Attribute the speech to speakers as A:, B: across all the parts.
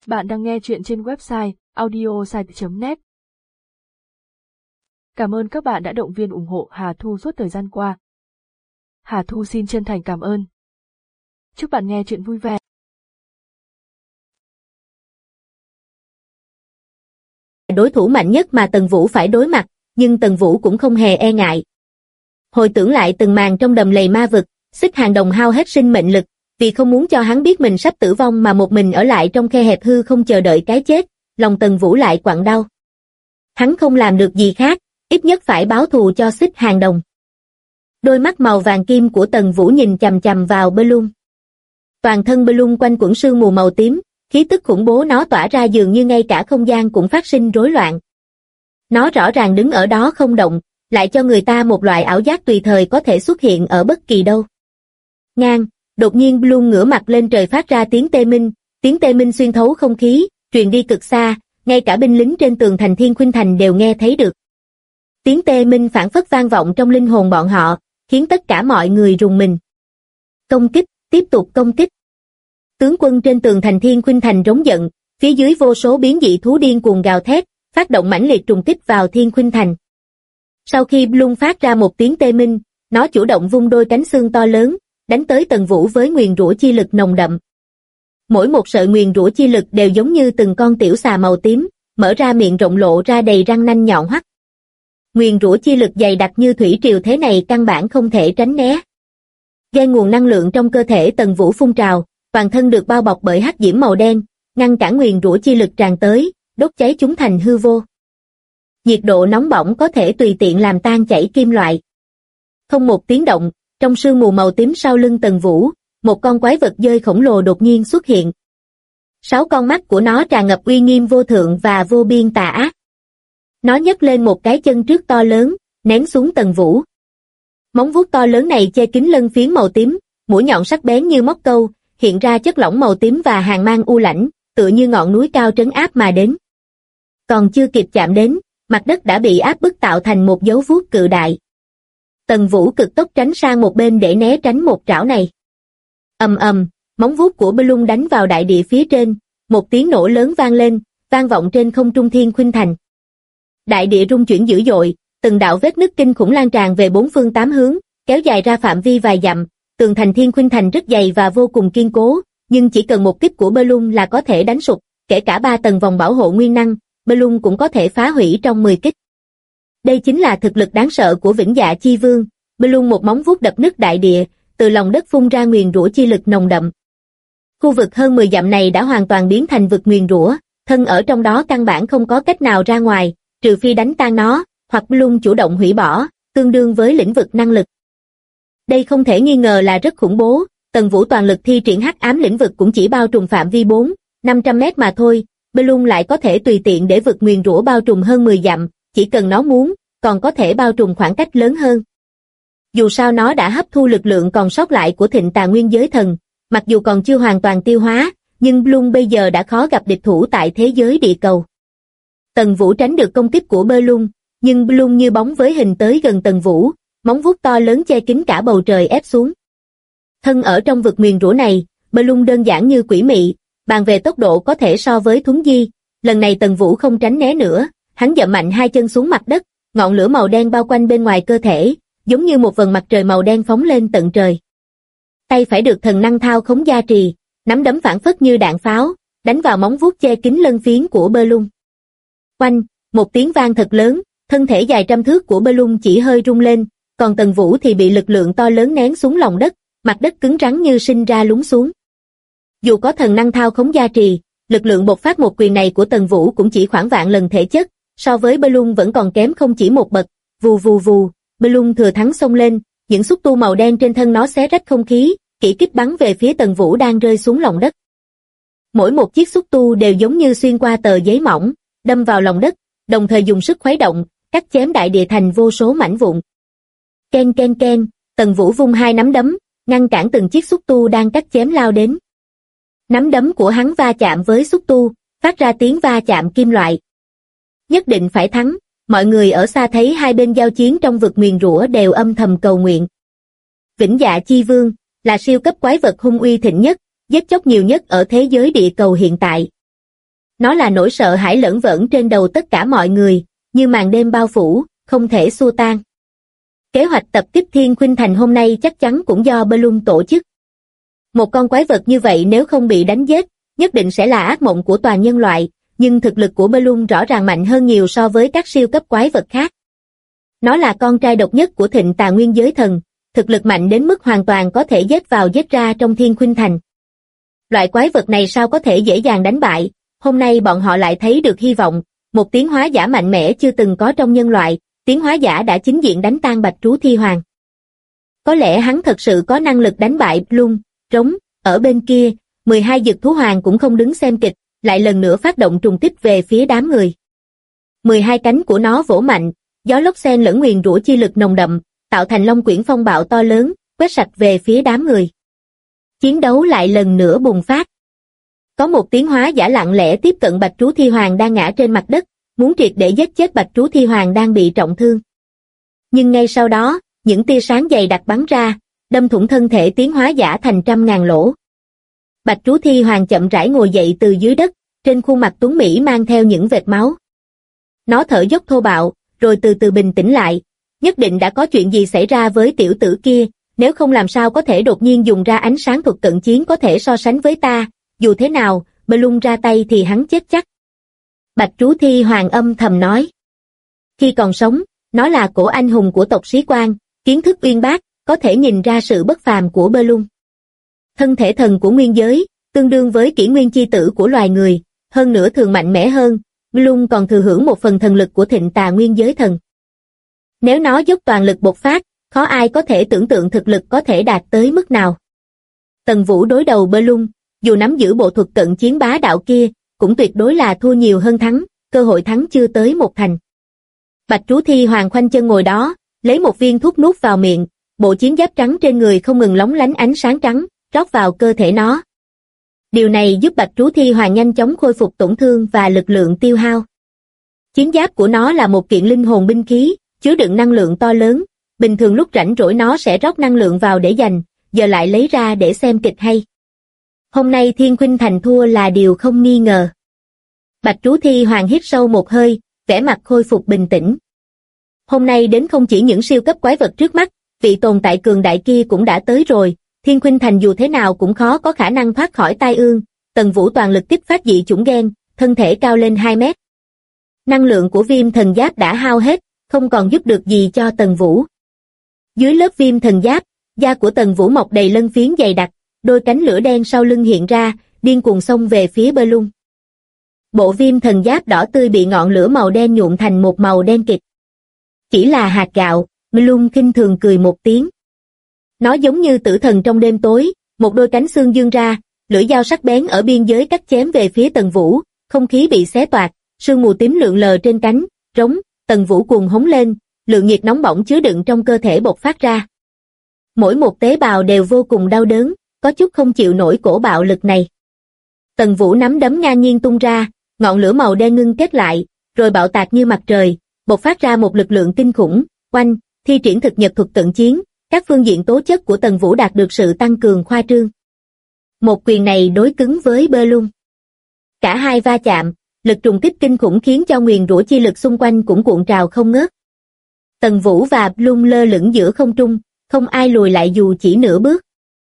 A: Bạn đang nghe chuyện trên website audiosite.net. Cảm ơn các bạn đã động viên ủng hộ Hà Thu suốt thời gian qua. Hà Thu xin chân thành cảm ơn. Chúc bạn nghe chuyện vui vẻ.
B: Đối thủ mạnh nhất mà Tần Vũ phải đối mặt, nhưng Tần Vũ cũng không hề e ngại. Hồi tưởng lại từng màn trong đầm lầy ma vực, Xích Hàng Đồng hao hết sinh mệnh lực, vì không muốn cho hắn biết mình sắp tử vong mà một mình ở lại trong khe hẹp hư không chờ đợi cái chết, lòng Tần Vũ lại quặn đau. Hắn không làm được gì khác, ít nhất phải báo thù cho Xích Hàng Đồng. Đôi mắt màu vàng kim của Tần Vũ nhìn chằm chằm vào Bloom. Toàn thân Bloom quanh quẩn sương mù màu tím, khí tức khủng bố nó tỏa ra dường như ngay cả không gian cũng phát sinh rối loạn. Nó rõ ràng đứng ở đó không động, lại cho người ta một loại ảo giác tùy thời có thể xuất hiện ở bất kỳ đâu. Ngang, đột nhiên Bloom ngửa mặt lên trời phát ra tiếng tê minh xuyên thấu không khí, truyền đi cực xa, ngay cả binh lính trên tường thành Thiên Khuynh Thành đều nghe thấy được. Tiếng tê minh phảng phất vang vọng trong linh hồn bọn họ, khiến tất cả mọi người rùng mình. Công kích, tiếp tục công kích. Tướng quân trên tường thành Thiên Khuynh Thành rống giận, phía dưới vô số biến dị thú điên cuồng gào thét, phát động mãnh liệt trùng kích vào Thiên Khuynh Thành. Sau khi Bloom phát ra một tiếng tê minh, nó chủ động vung đôi cánh xương to lớn, đánh tới Tần Vũ với nguyền rủa chi lực nồng đậm. Mỗi một sợi nguyền rủa chi lực đều giống như từng con tiểu xà màu tím, mở ra miệng rộng lộ ra đầy răng nanh nhọn hoắt. Nguyền rủa chi lực dày đặc như thủy triều thế này căn bản không thể tránh né. Ghen nguồn năng lượng trong cơ thể Tần Vũ phun trào, toàn thân được bao bọc bởi hắc diễm màu đen, ngăn cản nguyền rủa chi lực tràn tới, đốt cháy chúng thành hư vô. Nhiệt độ nóng bỏng có thể tùy tiện làm tan chảy kim loại. Không một tiếng động, trong sương mù màu tím sau lưng Tần Vũ, một con quái vật dơi khổng lồ đột nhiên xuất hiện. 6 con mắt của nó tràn ngập uy nghiêm vô thượng và vô biên tà ác. Nó nhấc lên một cái chân trước to lớn, ném xuống Tần Vũ. Móng vuốt to lớn này che kín lân phiến màu tím, mũi nhọn sắc bén như móc câu, hiện ra chất lỏng màu tím và hàn mang u lãnh, tựa như ngọn núi cao trấn áp mà đến. Còn chưa kịp chạm đến, mặt đất đã bị áp bức tạo thành một dấu vuốt cự đại. Tần Vũ cực tốc tránh sang một bên để né tránh một trảo này. Ầm ầm, móng vuốt của Bloom đánh vào đại địa phía trên, một tiếng nổ lớn vang lên, vang vọng trên không trung Thiên Khuynh Thành. Đại địa rung chuyển dữ dội, từng đạo vết nứt kinh khủng lan tràn về 4 phương 8 hướng, kéo dài ra phạm vi vài dặm. Tường thành Thiên Khuynh Thành rất dày và vô cùng kiên cố, nhưng chỉ cần một kích của Bloom là có thể đánh sụp, kể cả 3 tầng vòng bảo hộ nguyên năng, Bloom cũng có thể phá hủy trong 10 kích. Đây chính là thực lực đáng sợ của Vĩnh Dạ Chi Vương. Bloom một móng vuốt đập nứt đại địa, từ lòng đất phun ra nguyền rủa chi lực nồng đậm. Khu vực hơn 10 dặm này đã hoàn toàn biến thành vực nguyền rủa, thân ở trong đó căn bản không có cách nào ra ngoài, trừ phi đánh tan nó, hoặc Bloom chủ động hủy bỏ, tương đương với lĩnh vực năng lực. Đây không thể nghi ngờ là rất khủng bố. Tần Vũ toàn lực thi triển hắc ám lĩnh vực cũng chỉ bao trùm phạm vi 400-500 mét mà thôi, Bloom lại có thể tùy tiện để vực nguyền rủa bao trùm hơn 10 dặm, chỉ cần nó muốn, còn có thể bao trùm khoảng cách lớn hơn. Dù sao nó đã hấp thu lực lượng còn sót lại của Thịnh Tà Nguyên Giới Thần, mặc dù còn chưa hoàn toàn tiêu hóa, nhưng Bloom bây giờ đã khó gặp địch thủ tại thế giới địa cầu. Tần Vũ tránh được công kích của Bloom, nhưng Bloom như bóng với hình tới gần Tần Vũ, móng vuốt to lớn che kín cả bầu trời ép xuống. Thân ở trong vực nguyền rủa này, Bloom đơn giản như quỷ mị, bàn về tốc độ có thể so với thuấn di. Lần này Tần Vũ không tránh né nữa, hắn dậm mạnh 2 chân xuống mặt đất, ngọn lửa màu đen bao quanh bên ngoài cơ thể, giống như một vầng mặt trời màu đen phóng lên tận trời. Tay phải được thần năng thao khống gia trì, nắm đấm phảng phất như đạn pháo, đánh vào móng vuốt che kín lân phiến của Bloom. Oanh, một tiếng vang thật lớn, thân thể dài trăm thước của Bloom chỉ hơi rung lên, còn Tần Vũ thì bị lực lượng to lớn nén xuống lòng đất, mặt đất cứng rắn như sinh ra lún xuống. Dù có thần năng thao khống gia trì, lực lượng bộc phát một quyền này của Tần Vũ cũng chỉ khoảng vạn lần thể chất, so với Bloom vẫn còn kém không chỉ một bậc. Vù vù vù, Bloom thừa thắng xông lên, những xúc tu màu đen trên thân nó xé rách không khí, kỹ kích bắn về phía Tần Vũ đang rơi xuống lòng đất. Mỗi một chiếc xúc tu đều giống như xuyên qua tờ giấy mỏng, đâm vào lòng đất, đồng thời dùng sức khuấy động, cắt chém đại địa thành vô số mảnh vụn. Ken ken ken, Tần Vũ vung 2 nắm đấm, ngăn cản từng chiếc xúc tu đang cắt chém lao đến. Nắm đấm của hắn va chạm với xúc tu, phát ra tiếng va chạm kim loại. Nhất định phải thắng, mọi người ở xa thấy hai bên giao chiến trong vực nguyền rủa đều âm thầm cầu nguyện. Vĩnh Dạ Chi Vương là siêu cấp quái vật hung uy thịnh nhất, giết chóc nhiều nhất ở thế giới địa cầu hiện tại. Nó là nỗi sợ hãi lởn vởn trên đầu tất cả mọi người, như màn đêm bao phủ, không thể xua tan. Kế hoạch tập kích Thiên Khuynh Thành hôm nay chắc chắn cũng do Bloom tổ chức. Một con quái vật như vậy nếu không bị đánh giết, nhất định sẽ là ác mộng của toàn nhân loại, nhưng thực lực của Bloom rõ ràng mạnh hơn nhiều so với các siêu cấp quái vật khác. Nó là con trai độc nhất của Thịnh Tà Nguyên Giới Thần, thực lực mạnh đến mức hoàn toàn có thể giết vào giết ra trong Thiên Khuynh Thành. Loại quái vật này sao có thể dễ dàng đánh bại, hôm nay bọn họ lại thấy được hy vọng, một tiến hóa giả mạnh mẽ chưa từng có trong nhân loại, tiến hóa giả đã chính diện đánh tan Bạch Trú Thi Hoàng. Có lẽ hắn thật sự có năng lực đánh bại Bloom, trống, ở bên kia, 12 dực thú hoàng cũng không đứng xem kịch, lại lần nữa phát động trùng kích về phía đám người. 12 cánh của nó vỗ mạnh, gió lốc xen lẫn nguyền rủa chi lực nồng đậm, tạo thành long quyển phong bạo to lớn, quét sạch về phía đám người. Chiến đấu lại lần nữa bùng phát. Có một tiến hóa giả lặng lẽ tiếp cận Bạch Trú Thi Hoàng đang ngã trên mặt đất, muốn triệt để giết chết Bạch Trú Thi Hoàng đang bị trọng thương. Nhưng ngay sau đó, những tia sáng dày đặc bắn ra, đâm thủng thân thể tiến hóa giả thành trăm ngàn lỗ. Bạch Trú Thi Hoàng chậm rãi ngồi dậy từ dưới đất, trên khuôn mặt tuấn mỹ mang theo những vệt máu. Nó thở dốc thô bạo, rồi từ từ bình tĩnh lại, nhất định đã có chuyện gì xảy ra với tiểu tử kia, nếu không làm sao có thể đột nhiên dùng ra ánh sáng thuật cận chiến có thể so sánh với ta, dù thế nào, Bloom ra tay thì hắn chết chắc. Bạch Trú Thi Hoàng âm thầm nói. Khi còn sống, nó là cổ anh hùng của tộc Sĩ Quan, kiến thức uyên bác, có thể nhìn ra sự bất phàm của Bloom. Thân thể thần của nguyên giới, tương đương với kỷ nguyên chi tử của loài người, hơn nữa thường mạnh mẽ hơn, Bloom còn thừa hưởng một phần thần lực của Thịnh Tà Nguyên Giới Thần. Nếu nó dốc toàn lực bộc phát, khó ai có thể tưởng tượng thực lực có thể đạt tới mức nào. Tần Vũ đối đầu Bloom, dù nắm giữ bộ thuật cận chiến bá đạo kia, cũng tuyệt đối là thua nhiều hơn thắng, cơ hội thắng chưa tới một thành. Bạch Trú Thi Hoàng khoanh chân ngồi đó, lấy một viên thuốc nuốt vào miệng, bộ chiến giáp trắng trên người không ngừng lóng lánh ánh sáng trắng, rót vào cơ thể nó. Điều này giúp Bạch Trú Thi Hoàng nhanh chóng khôi phục tổn thương và lực lượng tiêu hao. Chiến giáp của nó là một kiện linh hồn binh khí, chứa đựng năng lượng to lớn, bình thường lúc rảnh rỗi nó sẽ rót năng lượng vào để dành, giờ lại lấy ra để xem kịch hay. Hôm nay Thiên Khuynh Thành thua là điều không nghi ngờ. Bạch Trú Thi Hoàng hít sâu một hơi, vẻ mặt khôi phục bình tĩnh. Hôm nay đến không chỉ những siêu cấp quái vật trước mắt, vị tồn tại cường đại kia cũng đã tới rồi, Thiên Khuynh Thành dù thế nào cũng khó có khả năng thoát khỏi tai ương. Tần Vũ toàn lực kích phát dị chủng gen, thân thể cao lên 2 mét. Năng lượng của viêm thần giáp đã hao hết, không còn giúp được gì cho Tần Vũ. Dưới lớp viêm thần giáp, da của Tần Vũ mọc đầy lân phiến dày đặc, đôi cánh lửa đen sau lưng hiện ra, điên cuồng xông về phía Bloom. Bộ viêm thần giáp đỏ tươi bị ngọn lửa màu đen nhuộm thành một màu đen kịt. Chỉ là hạt gạo, Bloom khinh thường cười một tiếng. Nó giống như tử thần trong đêm tối, một đôi cánh xương dương ra, lưỡi dao sắc bén ở biên giới cắt chém về phía Tần Vũ, không khí bị xé toạc, sương mù tím lượn lờ trên cánh, rống, Tần Vũ cuồng hống lên, lượng nhiệt nóng bỏng chứa đựng trong cơ thể bộc phát ra. Mỗi một tế bào đều vô cùng đau đớn, có chút không chịu nổi cổ bạo lực này. Tần Vũ nắm đấm ngang nhiên tung ra, ngọn lửa màu đen ngưng kết lại, rồi bạo tạc như mặt trời, bộc phát ra một lực lượng kinh khủng, oanh, thi triển thực nhật thuật cận chiến, các phương diện tố chất của Tần Vũ đạt được sự tăng cường khoa trương. Một quyền này đối cứng với Bloom. Cả hai va chạm, lực trùng kích kinh khủng khiến cho nguyền rủa chi lực xung quanh cũng cuộn trào không ngớt. Tần Vũ và Bloom lơ lửng giữa không trung, không ai lùi lại dù chỉ nửa bước.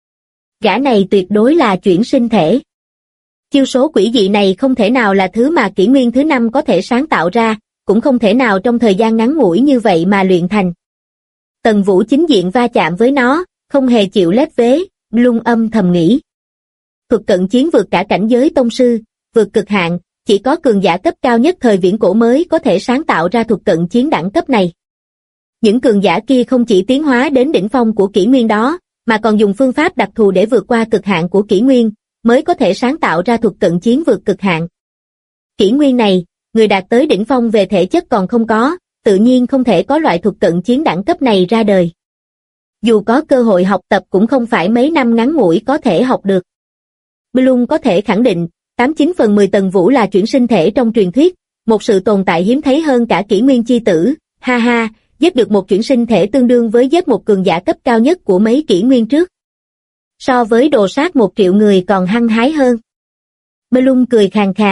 B: Gã này tuyệt đối là chuyển sinh thể. Chiêu số quỷ dị này không thể nào là thứ mà kỷ nguyên thứ 5 có thể sáng tạo ra, cũng không thể nào trong thời gian ngắn ngủi như vậy mà luyện thành. Tần Vũ chính diện va chạm với nó, không hề chịu lép vế, Bloom âm thầm nghĩ. Thuật cận chiến vượt cả cảnh giới tông sư, vượt cực hạn, chỉ có cường giả cấp cao nhất thời viễn cổ mới có thể sáng tạo ra thuật cận chiến đẳng cấp này. Những cường giả kia không chỉ tiến hóa đến đỉnh phong của kỷ nguyên đó, mà còn dùng phương pháp đặc thù để vượt qua cực hạn của kỷ nguyên, mới có thể sáng tạo ra thuật cận chiến vượt cực hạn. Kỷ nguyên này, người đạt tới đỉnh phong về thể chất còn không có, tự nhiên không thể có loại thuật cận chiến đẳng cấp này ra đời. Dù có cơ hội học tập cũng không phải mấy năm ngắn ngủi có thể học được. Bloom có thể khẳng định, 89/10 Tần Vũ là chuyển sinh thể trong truyền thuyết, một sự tồn tại hiếm thấy hơn cả kỷ nguyên chi tử, ha ha, giết được một chuyển sinh thể tương đương với giết một cường giả cấp cao nhất của mấy kỷ nguyên trước. So với đồ sát 1 triệu người còn hăng hái hơn. Bloom cười khàn khàn,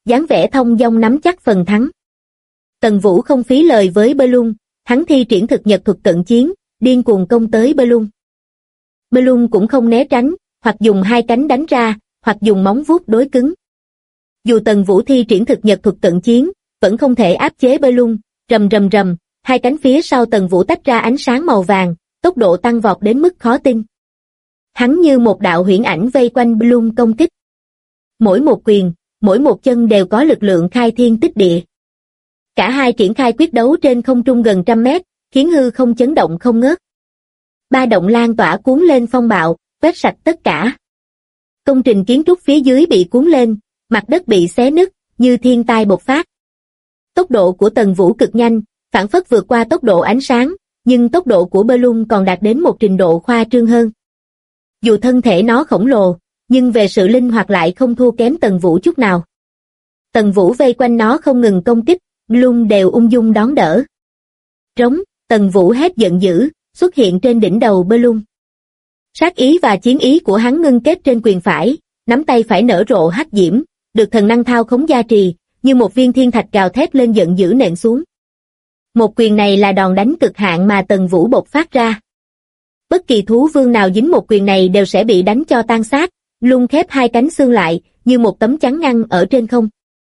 B: dáng vẻ thông dong nắm chắc phần thắng. Tần Vũ không phí lời với Bloom, hắn thi triển thực nhật thuật cận chiến, điên cuồng công tới Bloom. Bloom cũng không né tránh, hoặc dùng hai cánh đánh ra, hoặc dùng móng vuốt đối cứng. Dù Tần Vũ thi triển thực nhật thuật cận chiến, vẫn không thể áp chế Bloom, rầm rầm rầm, hai cánh phía sau Tần Vũ tách ra ánh sáng màu vàng, tốc độ tăng vọt đến mức khó tin. Hắn như một đạo huyễn ảnh vây quanh Bloom công kích. Mỗi một quyền, mỗi một chân đều có lực lượng khai thiên tích địa. Cả hai triển khai quyết đấu trên không trung gần 100 mét, khiến hư không chấn động không ngớt. Ba động lan tỏa cuốn lên phong bạo, quét sạch tất cả. Công trình kiến trúc phía dưới bị cuốn lên, mặt đất bị xé nứt, như thiên tai bộc phát. Tốc độ của Tần Vũ cực nhanh, phảng phất vượt qua tốc độ ánh sáng, nhưng tốc độ của Bloom còn đạt đến một trình độ khoa trương hơn. Dù thân thể nó khổng lồ, nhưng về sự linh hoạt lại không thua kém Tần Vũ chút nào. Tần Vũ vây quanh nó không ngừng công kích, Bloom đều ung dung đón đỡ. Rống, Tần Vũ hét giận dữ, xuất hiện trên đỉnh đầu Bloom. Sát ý và chiến ý của hắn ngưng kết trên quyền phải, nắm tay phải nở rộ hắc diễm, được thần năng thao khống gia trì, như một viên thiên thạch gào thét lên giận dữ nện xuống. Một quyền này là đòn đánh cực hạn mà Tần Vũ bộc phát ra. Bất kỳ thú vương nào dính một quyền này đều sẽ bị đánh cho tan xác, Bloom khép hai cánh xương lại, như một tấm chắn ngăn ở trên không.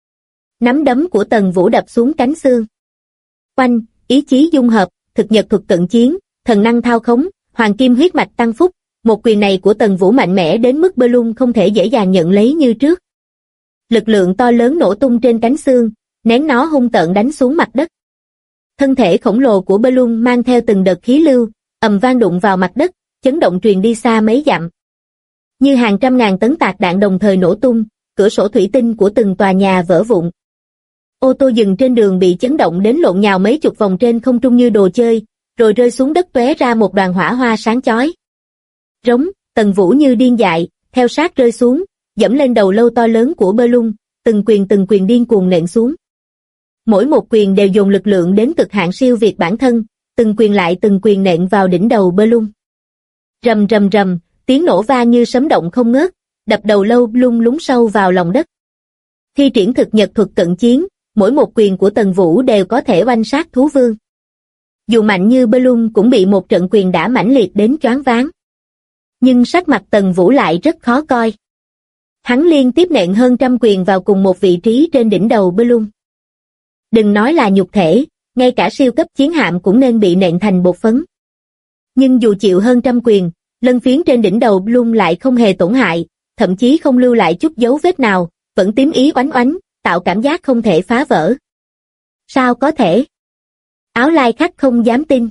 B: Nắm đấm của Tần Vũ đập xuống cánh xương. Oanh, ý chí dung hợp, thực nhật thuật cận chiến, thần năng thao khống, hoàng kim huyết mạch tăng phúc, một quyền này của Tần Vũ mạnh mẽ đến mức Bloom không thể dễ dàng nhận lấy như trước. Lực lượng to lớn nổ tung trên cánh xương, nén nó hung tợn đánh xuống mặt đất. Thân thể khổng lồ của Bloom mang theo từng đợt khí lưu, ầm vang đụng vào mặt đất, chấn động truyền đi xa mấy dặm. Như hàng trăm ngàn tấn tạc đạn đồng thời nổ tung, cửa sổ thủy tinh của từng tòa nhà vỡ vụn. Ô tô dừng trên đường bị chấn động đến lộn nhào mấy chục vòng trên không trung như đồ chơi, rồi rơi xuống đất tóe ra một đoàn hỏa hoa sáng chói. Rống, Tần Vũ như điên dại, theo sát rơi xuống, dẫm lên đầu lâu to lớn của Bloom, từng quyền điên cuồng nện xuống. Mỗi một quyền đều dồn lực lượng đến cực hạn siêu việt bản thân, từng quyền lại từng quyền nện vào đỉnh đầu Bloom. Rầm rầm rầm, tiếng nổ vang như sấm động không ngớt, đập đầu lâu Bloom lún sâu vào lòng đất. Thi triển thực nhật thuật cận chiến, mỗi một quyền của Tần Vũ đều có thể oanh sát thú vương. Dù mạnh như Bloom cũng bị một trận quyền đả mãnh liệt đến choáng váng. Nhưng sắc mặt Tần Vũ lại rất khó coi. Hắn liên tiếp nện hơn 100 quyền vào cùng một vị trí trên đỉnh đầu Bloom. Đừng nói là nhục thể, ngay cả siêu cấp chiến hạm cũng nên bị nện thành bột phấn. Nhưng dù chịu hơn 100 quyền, lân phiến trên đỉnh đầu Bloom lại không hề tổn hại, thậm chí không lưu lại chút dấu vết nào, vẫn tím ý oánh oánh, tạo cảm giác không thể phá vỡ. Sao có thể? Áo lai khách không dám tin.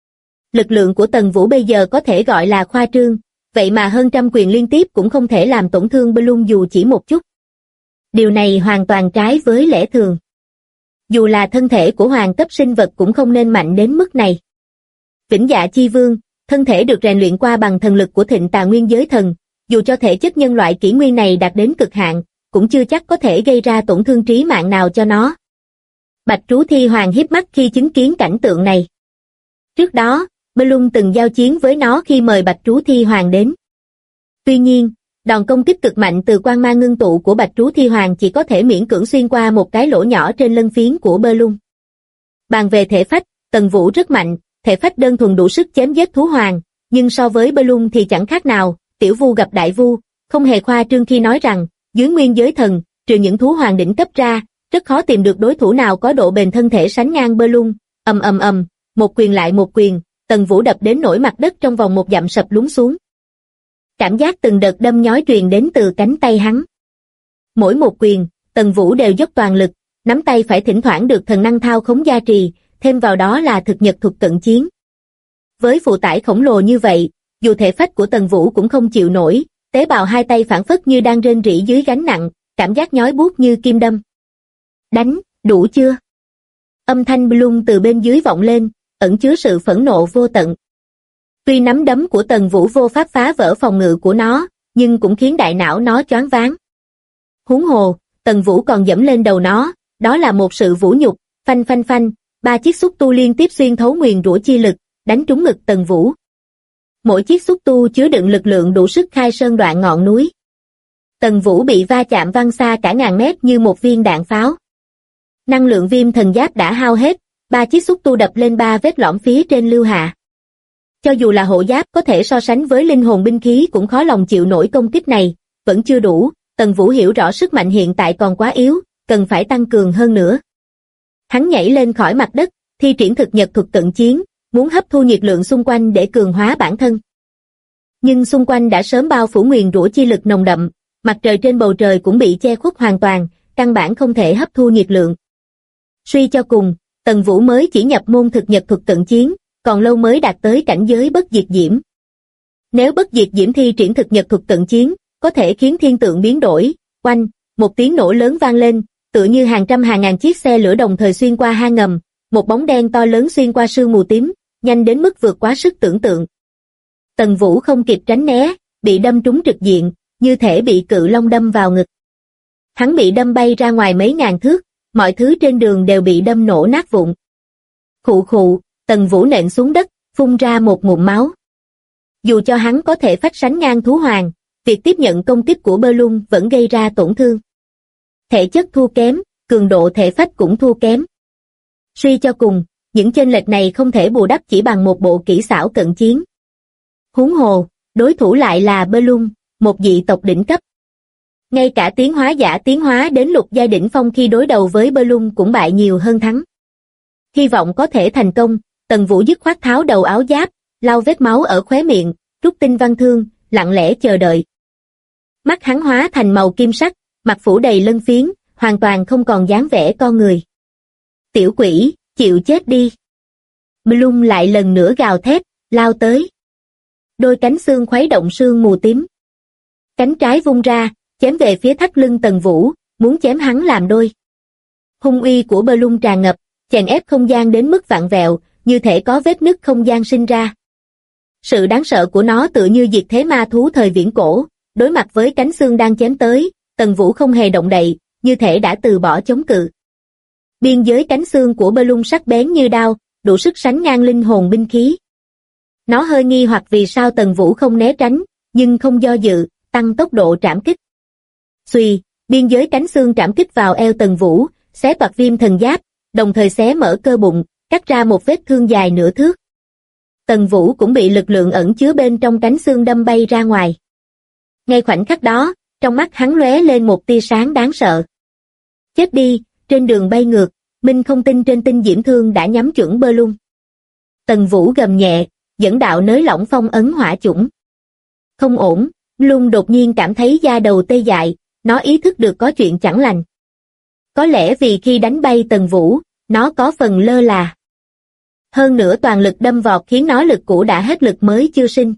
B: Lực lượng của Tần Vũ bây giờ có thể gọi là khoa trương, vậy mà hơn 100 quyền liên tiếp cũng không thể làm tổn thương Bloom dù chỉ một chút. Điều này hoàn toàn trái với lẽ thường. Dù là thân thể của hoàng cấp sinh vật cũng không nên mạnh đến mức này. Vĩnh Dạ Chi Vương, thân thể được rèn luyện qua bằng thần lực của Thịnh Tà Nguyên Giới Thần, dù cho thể chất nhân loại kỷ nguyên này đạt đến cực hạn, cũng chưa chắc có thể gây ra tổn thương trí mạng nào cho nó. Bạch Trú Thi Hoàng híp mắt khi chứng kiến cảnh tượng này. Trước đó, Bloom từng giao chiến với nó khi mời Bạch Trú Thi Hoàng đến. Tuy nhiên, đòn công kích cực mạnh từ quang mang ngưng tụ của Bạch Trú Thi Hoàng chỉ có thể miễn cưỡng xuyên qua một cái lỗ nhỏ trên lân phiến của Bloom. Bàn về thể phách, Tần Vũ rất mạnh, thể phách đơn thuần đủ sức chém giết thú hoàng, nhưng so với Bloom thì chẳng khác nào, tiểu vu gặp đại vu, không hề khoa trương khi nói rằng, dưới Nguyên Giới Thần, trừ những thú hoàng đỉnh cấp ra, rất khó tìm được đối thủ nào có độ bền thân thể sánh ngang Bloom. Ầm ầm ầm, một quyền lại một quyền, Tần Vũ đập đến nỗi mặt đất trong vòng một dặm sập lún xuống. Cảm giác từng đợt đâm nhói truyền đến từ cánh tay hắn. Mỗi một quyền, Tần Vũ đều dốc toàn lực, nắm tay phải thỉnh thoảng được thần năng thao khống gia trì, thêm vào đó là thực nhật thuật cận chiến. Với phụ tải khổng lồ như vậy, dù thể phách của Tần Vũ cũng không chịu nổi, tế bào hai tay phảng phất như đang rên rỉ dưới gánh nặng, cảm giác nhói buốt như kim đâm. Đánh, đủ chưa? Âm thanh Bloom từ bên dưới vọng lên, ẩn chứa sự phẫn nộ vô tận. Tuy nắm đấm của Tần Vũ vô pháp phá vỡ phòng ngự của nó, nhưng cũng khiến đại não nó choáng váng. Huống hồ, Tần Vũ còn dẫm lên đầu nó, đó là một sự vũ nhục, phanh phanh phanh, 3 chiếc xúc tu liên tiếp xuyên thấu nguyền rủa chi lực, đánh trúng ngực Tần Vũ. Mỗi chiếc xúc tu chứa đựng lực lượng đủ sức khai sơn đoạn ngọn núi. Tần Vũ bị va chạm văng xa cả ngàn mét như một viên đạn pháo. Năng lượng viêm thần giáp đã hao hết, 3 chiếc xúc tu đập lên 3 vết lõm phía trên Lưu Hạ. Cho dù là hộ giáp có thể so sánh với linh hồn binh khí cũng khó lòng chịu nổi công kích này, vẫn chưa đủ, Tần Vũ hiểu rõ sức mạnh hiện tại còn quá yếu, cần phải tăng cường hơn nữa. Hắn nhảy lên khỏi mặt đất, thi triển thực nhật thuật cận chiến, muốn hấp thu nhiệt lượng xung quanh để cường hóa bản thân. Nhưng xung quanh đã sớm bao phủ nguyền rủa chi lực nồng đậm, mặt trời trên bầu trời cũng bị che khuất hoàn toàn, căn bản không thể hấp thu nhiệt lượng. Suy cho cùng, Tần Vũ mới chỉ nhập môn thực nhật thuật cận chiến, còn lâu mới đạt tới cảnh giới bất diệt diễm. Nếu bất diệt diễm thi triển thực nhật thuật cận chiến, có thể khiến thiên tượng biến đổi, oanh, một tiếng nổ lớn vang lên, tựa như hàng trăm hàng ngàn chiếc xe lửa đồng thời xuyên qua hang ngầm, một bóng đen to lớn xuyên qua sương mù tím, nhanh đến mức vượt quá sức tưởng tượng. Tần Vũ không kịp tránh né, bị đâm trúng trực diện, như thể bị cự long đâm vào ngực. Hắn bị đâm bay ra ngoài mấy ngàn thước, mọi thứ trên đường đều bị đâm nổ nát vụn. Khụ khụ, Tần Vũ nện xuống đất, phun ra một ngụm máu. Dù cho hắn có thể phách sánh ngang thú hoàng, việc tiếp nhận công kích của Bellum vẫn gây ra tổn thương. Thể chất thua kém, cường độ thể phách cũng thua kém. Suy cho cùng, những chênh lệch này không thể bù đắp chỉ bằng một bộ kỹ xảo cận chiến. Huống hồ, đối thủ lại là Bellum, một dị tộc đỉnh cấp. Ngay cả tiến hóa giả tiến hóa đến lục giai đỉnh phong khi đối đầu với Bellum cũng bại nhiều hơn thắng. Hy vọng có thể thành công, Tần Vũ dứt khoát tháo đầu áo giáp, lau vết máu ở khóe miệng, rút tinh văn thương, lặng lẽ chờ đợi. Mắt hắn hóa thành màu kim sắc, mặt phủ đầy lân phiến, hoàn toàn không còn dáng vẻ con người. Tiểu quỷ, chịu chết đi. Bellum lại lần nữa gào thét, lao tới. Đôi cánh xương khuấy động sương mù tím. Cánh trái vung ra, chém về phía thắt lưng Tần Vũ, muốn chém hắn làm đôi. Hung uy của Bellum tràn ngập, chèn ép không gian đến mức vặn vẹo, như thể có vết nứt không gian sinh ra. Sự đáng sợ của nó tựa như diệt thế ma thú thời viễn cổ, đối mặt với cánh xương đang chém tới, Tần Vũ không hề động đậy, như thể đã từ bỏ chống cự. Biên giới cánh xương của Bellum sắc bén như đao, đủ sức sánh ngang linh hồn binh khí. Nó hơi nghi hoặc vì sao Tần Vũ không né tránh, nhưng không do dự, tăng tốc độ trảm kích. Xuy, biên giới cánh xương trảm kích vào eo Tần Vũ, xé toạc viêm thần giáp, đồng thời xé mở cơ bụng, cắt ra một vết thương dài nửa thước. Tần Vũ cũng bị lực lượng ẩn chứa bên trong cánh xương đâm bay ra ngoài. Ngay khoảnh khắc đó, trong mắt hắn lóe lên một tia sáng đáng sợ. Chết đi, trên đường bay ngược, Minh không tin trên tinh diễm thương đã nhắm chuẩn Bellum. Tần Vũ gầm nhẹ, dẫn đạo nới lỏng phong ấn hỏa chủng. Không ổn, Bellum đột nhiên cảm thấy da đầu tê dại, nó ý thức được có chuyện chẳng lành. Có lẽ vì khi đánh bay Tần Vũ, nó có phần lơ là. Hơn nữa toàn lực đâm vọt khiến nó lực cũ đã hết lực mới chưa sinh.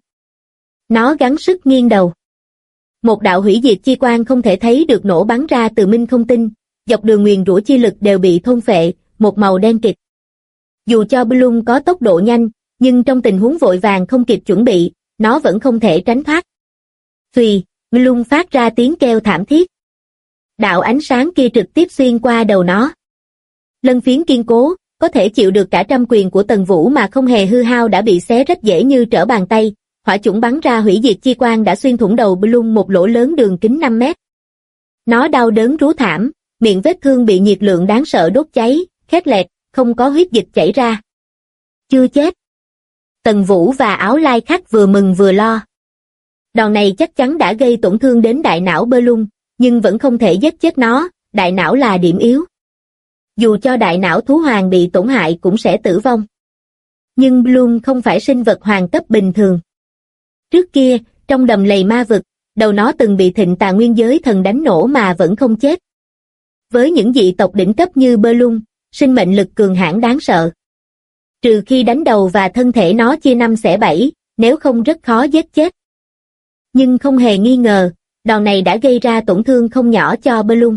B: Nó gắng sức nghiêng đầu. Một đạo hủy diệt chi quang không thể thấy được nổ bắn ra từ Minh không tinh, dọc đường nguyền rủa chi lực đều bị thôn phệ, một màu đen kịt. Dù cho Bellum có tốc độ nhanh, nhưng trong tình huống vội vàng không kịp chuẩn bị, nó vẫn không thể tránh thoát. Phì, Bellum phát ra tiếng kêu thảm thiết. Đạo ánh sáng kia trực tiếp xuyên qua đầu nó. Lân phiến kiên cố, có thể chịu được cả trăm quyền của Tần Vũ mà không hề hư hao đã bị xé rách dễ như trở bàn tay, hỏa chủng bắn ra hủy diệt chi quang đã xuyên thủng đầu Bellum một lỗ lớn đường kính 5 mét. Nó đau đớn rú thảm, miệng vết thương bị nhiệt lượng đáng sợ đốt cháy, khét lẹt, không có huyết dịch chảy ra. Chưa chết. Tần Vũ và Áo Lai Khắc vừa mừng vừa lo. Đòn này chắc chắn đã gây tổn thương đến đại não Bellum, nhưng vẫn không thể giết chết nó, đại não là điểm yếu. Dù cho đại não thú hoàng bị tổn hại cũng sẽ tử vong. Nhưng Bellum không phải sinh vật hoàng cấp bình thường. Trước kia, trong đầm lầy ma vực, đầu nó từng bị Thịnh Tà Nguyên Giới Thần đánh nổ mà vẫn không chết. Với những dị tộc đỉnh cấp như Bellum, sinh mệnh lực cường hãn đáng sợ. Trừ khi đánh đầu và thân thể nó chia 5 xẻ 7, nếu không rất khó giết chết. Nhưng không hề nghi ngờ, đòn này đã gây ra tổn thương không nhỏ cho Bellum.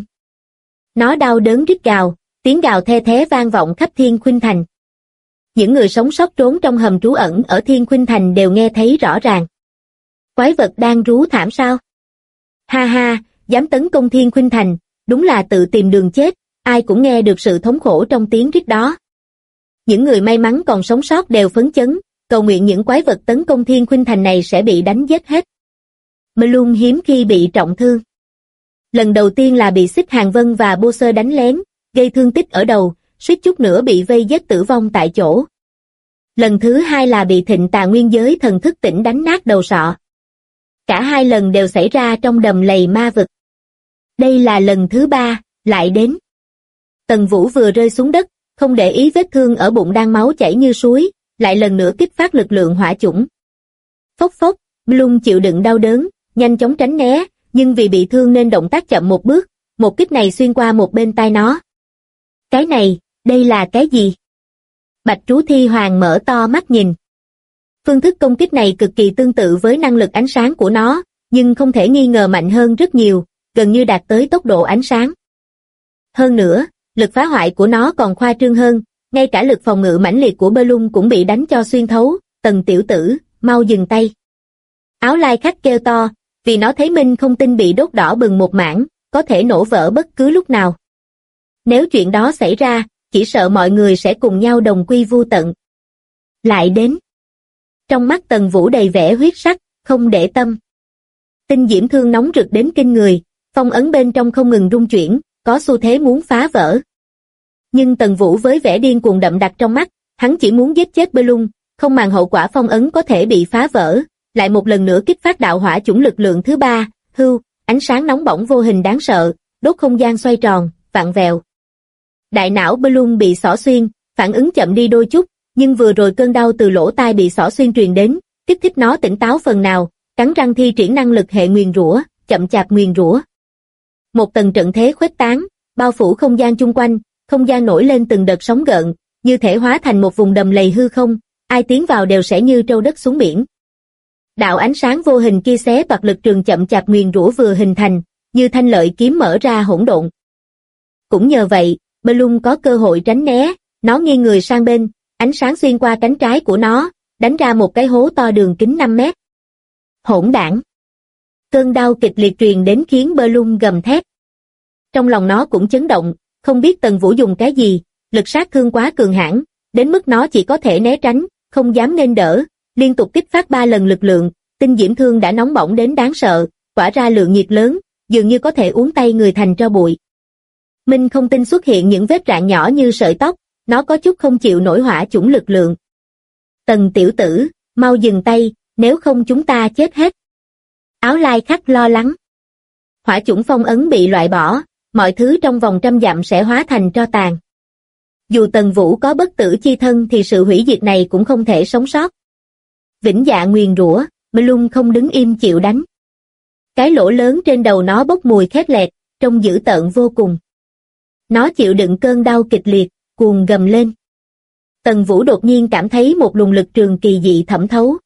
B: Nó đau đớn rít gào, tiếng gào the thé vang vọng khắp Thiên Khuynh Thành. Những người sống sót trốn trong hầm trú ẩn ở Thiên Khuynh Thành đều nghe thấy rõ ràng. Quái vật đang rú thảm sao? Ha ha, dám tấn công Thiên Khuynh Thành, đúng là tự tìm đường chết, ai cũng nghe được sự thống khổ trong tiếng rít đó. Những người may mắn còn sống sót đều phấn chấn, cầu nguyện những quái vật tấn công Thiên Khuynh Thành này sẽ bị đánh giết hết. Bellum hiếm khi bị trọng thương. Lần đầu tiên là bị Xích Hàng Vân và Bô Sơ đánh lén, gây thương tích ở đầu, suýt chút nữa bị vây giết tử vong tại chỗ. Lần thứ hai là bị Thịnh Tà Nguyên Giới Thần Thức Tỉnh đánh nát đầu sọ. Cả hai lần đều xảy ra trong đầm lầy ma vực. Đây là lần thứ ba, lại đến. Tần Vũ vừa rơi xuống đất, không để ý vết thương ở bụng đang máu chảy như suối, lại lần nữa kích phát lực lượng hỏa chủng. Phốc phốc, Bloom chịu đựng đau đớn, nhanh chóng tránh né, nhưng vì bị thương nên động tác chậm một bước, một kích này xuyên qua một bên tai nó. Cái này, đây là cái gì? Bạch Trú Thi Hoàng mở to mắt nhìn. Phương thức công kích này cực kỳ tương tự với năng lực ánh sáng của nó, nhưng không thể nghi ngờ mạnh hơn rất nhiều, gần như đạt tới tốc độ ánh sáng. Hơn nữa, lực phá hoại của nó còn khoa trương hơn, ngay cả lực phòng ngự mãnh liệt của Bloom cũng bị đánh cho xuyên thấu. Tần tiểu tử, mau dừng tay. Áo lai khách kêu to, vì nó thấy Minh Không Tinh bị đốt đỏ bừng một mảng, có thể nổ vỡ bất cứ lúc nào. Nếu chuyện đó xảy ra, chỉ sợ mọi người sẽ cùng nhau đồng quy vu tận. Lại đến. Trong mắt Tần Vũ đầy vẻ huyết sắc, không để tâm. Tinh diễm thương nóng rực đến kinh người, phong ấn bên trong không ngừng rung chuyển, có xu thế muốn phá vỡ. Nhưng Tần Vũ với vẻ điên cuồng đậm đặc trong mắt, hắn chỉ muốn giết chết Bloom, không màng hậu quả phong ấn có thể bị phá vỡ, lại một lần nữa kích phát đạo hỏa chủng lực lượng thứ ba, ánh sáng nóng bỏng vô hình đáng sợ, đốt không gian xoay tròn, vặn vẹo. Đại não Bloom bị xỏ xuyên, phản ứng chậm đi đôi chút, nhưng vừa rồi cơn đau từ lỗ tai bị xỏ xuyên truyền đến, kích thích nó tỉnh táo phần nào, cắn răng thi triển năng lực hệ nguyền rủa, chậm chạp nguyền rủa. Một tầng trận thế khuếch tán, bao phủ không gian chung quanh, không gian nổi lên từng đợt sóng gợn, như thể hóa thành một vùng đầm lầy hư không, ai tiến vào đều sẽ như trâu đất xuống biển. Đạo ánh sáng vô hình kia xé toạc lực trường chậm chạp nguyền rủa vừa hình thành, như thanh lợi kiếm mở ra hỗn độn. Cũng nhờ vậy, Bloom có cơ hội tránh né, nó nghiêng người sang bên, ánh sáng xuyên qua cánh trái của nó, đánh ra một cái hố to đường kính 5 mét. Hỗn đản! Cơn đau kịch liệt truyền đến khiến Bloom gầm thét. Trong lòng nó cũng chấn động, không biết Tần Vũ dùng cái gì, lực sát thương quá cường hãn, đến mức nó chỉ có thể né tránh, không dám nên đỡ, liên tục kích phát 3 lần lực lượng, tinh diễm thương đã nóng bỏng đến đáng sợ, tỏa ra lượng nhiệt lớn, dường như có thể uốn tay người thành tro bụi. Minh Không Tinh xuất hiện những vết rạn nhỏ như sợi tóc, nó có chút không chịu nổi hỏa chủng lực lượng. Tần tiểu tử, mau dừng tay, nếu không chúng ta chết hết. Áo lai khách lo lắng. Hỏa chủng phong ấn bị loại bỏ, mọi thứ trong vòng 100 dặm sẽ hóa thành tro tàn. Dù Tần Vũ có bất tử chi thân thì sự hủy diệt này cũng không thể sống sót. Vĩnh dạ nguyền rủa, Bloom không đứng im chịu đánh. Cái lỗ lớn trên đầu nó bốc mùi khét lẹt, trông dữ tợn vô cùng. Nó chịu đựng cơn đau kịch liệt, cuồng gầm lên. Tần Vũ đột nhiên cảm thấy một luồng lực trường kỳ dị thẩm thấu.